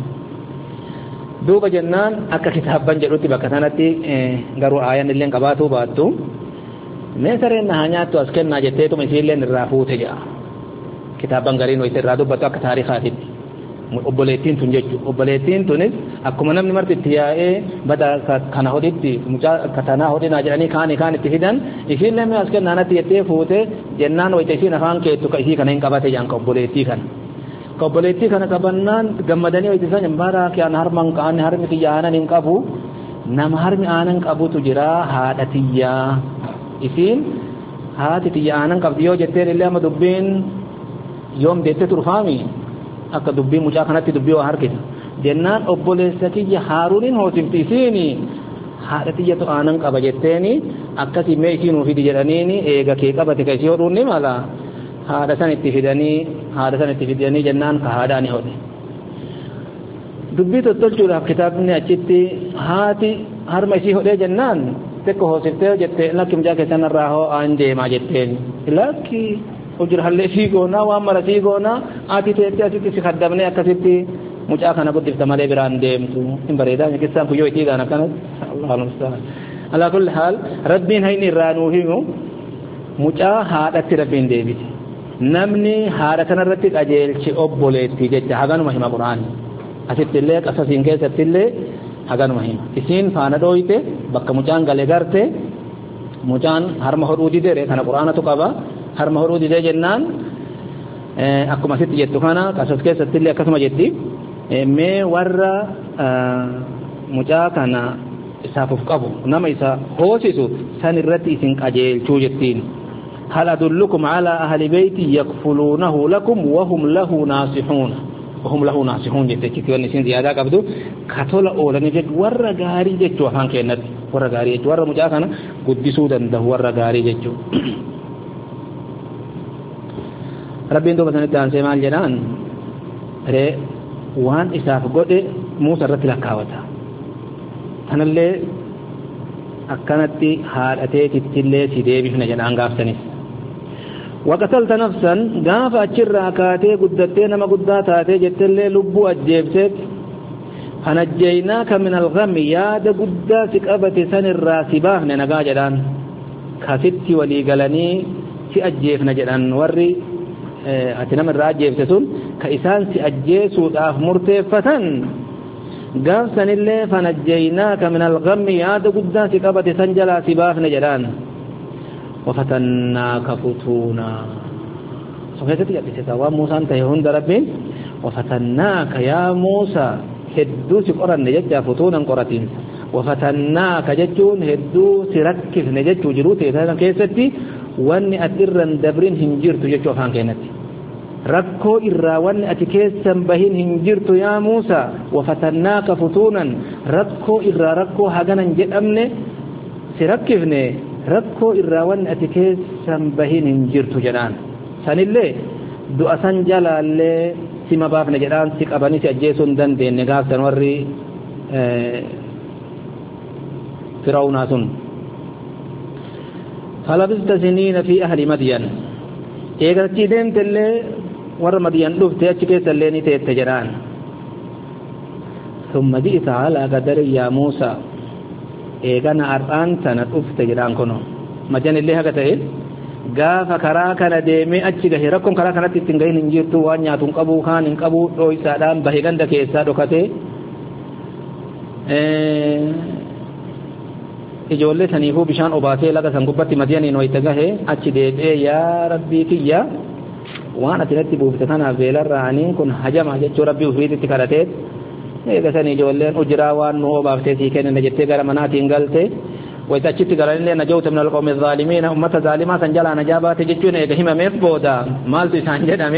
duuba jennaan akka kitaabban jedhutti bakka sanatti garuu aayan illeen qabaatu baattu mee sareen na hanyaattu as kennaa jetteetuma isiilleen irraa fuute jedha kitaabban gariin wayte irraa dubbatu akka taariikaatitti obboleettiin tun jechu obboleettiin tunis akkuma namni marti itti yaa'ee bada kana hoditti mucaa katanaa hodinaa jedhanii kaanii kaan itti fidan isiin namni as kennaanatti jettee fuute jennaan wayita isiin afaan keettu ka isii kana hin qabate jaan ka obboleettii kana ka obboleettii kana qabannaan gammadanii wayita isaan jambaaraa kiyaan harman kaanni harmi kiyya aanan hin qabu nama harmi aanan qabutu jira haadha tiyyaa isiin haati tiyya aanan qabdi yoo jetteen illee ama dubbiin yoom deette turfaami akka dubbii mucaa kanatti dubbii waa harkisa jennaan obboleessa kiyya haaruuniin hoosimti isiini haadha tiyyatu aanan qaba jetteeni akkasii mee isiin ufidi jedhaniini eega kee qabate ka isii hodhuun ni mala haadha san itti fidanii haadha san itti fidanii jennaan ka haadhaa ni hodhe dubbii tottolchuudhaaf kitaabni achitti haati harma isii hodhee jennaan xiqqoo hoosiftee jette lakki mucaa keessan irraa hoo aan deemaa jetteen lakki ujur halle fi gona wa mara fi gona ati teetti asitti si khaddamne akkasitti mucaa kana guddifta malee biraan deemtu in bareeda ni kisan ku yoyti dana kana Allahu musta'an ala kulli hal rabbin hayni ranuhimu mucaa haadhatti rabbiin deebiti namni haadha kanarratti qajeelchi obboleetti jecha haganuma hima qur'aan asitti illee qasasiin keessatti illee haganuma hima isiin faana dooyte bakka mucaan galee garte mucaan harma hodhuu didere kana qur'aanatu qaba harma hodhuu didee jennaan akkuma sitti jettu kana qasas keessatti illee akkasuma jetti mee warra mucaa kana isaaf of qabu nama isa hoosisu san irratti isin qajeelchuu jettiin هل أدلكم على أهل بيت يكفلونه لكم وهم له ناصحون وهم له ناصحون جتك ونسين زيادة قبضو كتول أولا نجد ورّا غاري جتو فان كينت ورّا غاري جتو ورّا مجاكنا قدسو دنده ورّا غاري جتو ربي انتو بسنة دان سيمال جنان ري وان إساف قد موسى رتي لكاوتا تنالي أكانتي حالتي تتلي سيدي بفنا جنان غافتنس وقتلت نفسا غاف أجرى كاتي قدتين ما قداتاتي جتلي لبو أجيبتك فنجيناك من الغم ياد قداتك أبت سن الراسباه ننقا جدان كاستي ولي قلني سي أجيفنا جدان وري أتنام الراجيب تسون كإسان سي أجيسو داف مرتفتن قال سنلي فنجيناك من الغم ياد قداتك أبت سنجلا سباه نجدان وفتناك فتونا سوف يتسوى موسى أنت يهون دربين وفتناك يا موسى هدو سقرا نججا فتونا قرتين وفتناك ججون هدو سركف نججو جروتي هذا كيستي واني أدرن دبرين هنجرت ججو فان كينتي ركو إرا واني أتكيسا بهين هنجرت يا موسى وفتناك فتونا ركو إرا ركو هغانا جدأمني سركفني ركو إرا واني أتكيسا بهين هنجرت جنان سنلي دو أسان جالا اللي سيما بافنا جدان سيك أباني سيأجيسون دان دين نقاف سنوري اه فرعون سن فلبثت سنين في أهل مدين إيغرتي ديمت اللي ور مدين لفت يتكيس اللي تيتجران ثم جئت على قدر يا موسى إيغانا أرآن سنة أفت جران كنو مجان اللي هكذا إيه gaafa karaa kana deemee achi gahe rakkoon karaa kanatti ittiin gahin hin jirtu waan nyaatu hin qabu kaan hin qabu dho'isaadhaan bahe ganda keessaa dhokatee ijoollee saniifuu bishaan obaasee laga san gubbatti madiyaniin wayita gahe achi deebi'ee yaa rabbii kiyya waan ati natti buufte kanaaf beelarraanii kun hajama jechuu rabbii ufiititti kadhatee eega san ijoolleen ujiraa waan nu obaaftee sii kennina jettee gara manaatiin galte ويتأكد قال لنا نجوت من القوم الظالمين أمة ظالمة سنجلا نجابات جتون إذا هم مفبودا مالتي سانجد أمي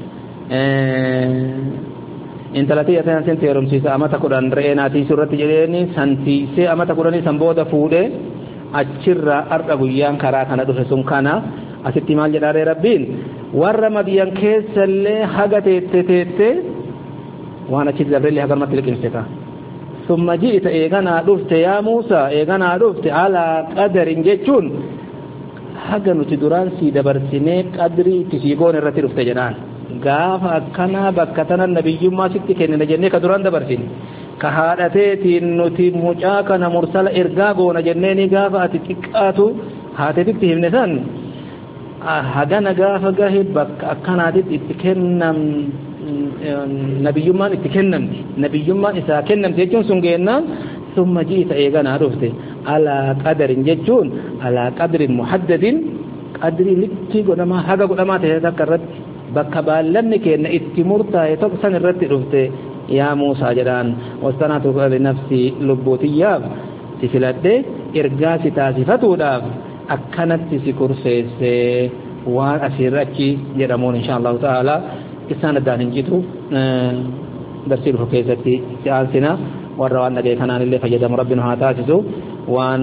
إن ثلاثة أيام سنتيرم سيسا أما تقولن رأينا في سورة جلني سنتيسة أما تقولني سنبودا فوده أشر أرقيان كراكنا دفسون كنا أستمال جدار ربين ورمضيان كيس اللي حاجة تتت وأنا شيء زبريل هذا ما تلك إنسكا ثم جئت إيغانا دفت يا موسى إيغانا دفت على قدر جتون حقا نتدران سي دبرسيني قدري تسيقون الرتي دفت جنان غاف أكنا بكتنا النبي ما ستي كن نجنة كدران دبرسين كهادتي نتي مجاكنا مرسل إرقاقو نجنني غاف أتتكاتو هاتتك همنسان حقا غاف غاهب بك أكنا تتكنم نبيumaan itti kennamti nabiyummaan isaa kennamti jechuun sun geennaan ثم جئت ايغانا رفته على قدر jechuun على قدر محدد قدر litti godhama haga godhama ta'e takkarratti bakka baallanni kenna itti murtaa'e tokko san irratti rufte yaa Muusaa jedhaan wasanatu li nafsi lubbutiyyaaf si filadhe ergaa si taasifatuudhaaf akkanatti si kurseesse waan asirratti jedhamuun insha Allah ta'ala إسان الدان جيتو درسيل فكيستي سيانسنا والروان نجي كنان اللي فجدم ربنا هاتاسسو وان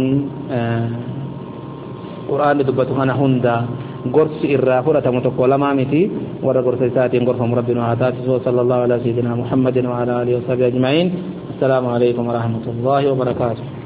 قرآن دبتو هنا هندا قرص إرافورة متقوى لمامتي ورى قرص ساتين قرصهم ربنا هاتاسسو صلى الله على سيدنا محمد وعلى آله وصحبه أجمعين السلام عليكم ورحمة الله وبركاته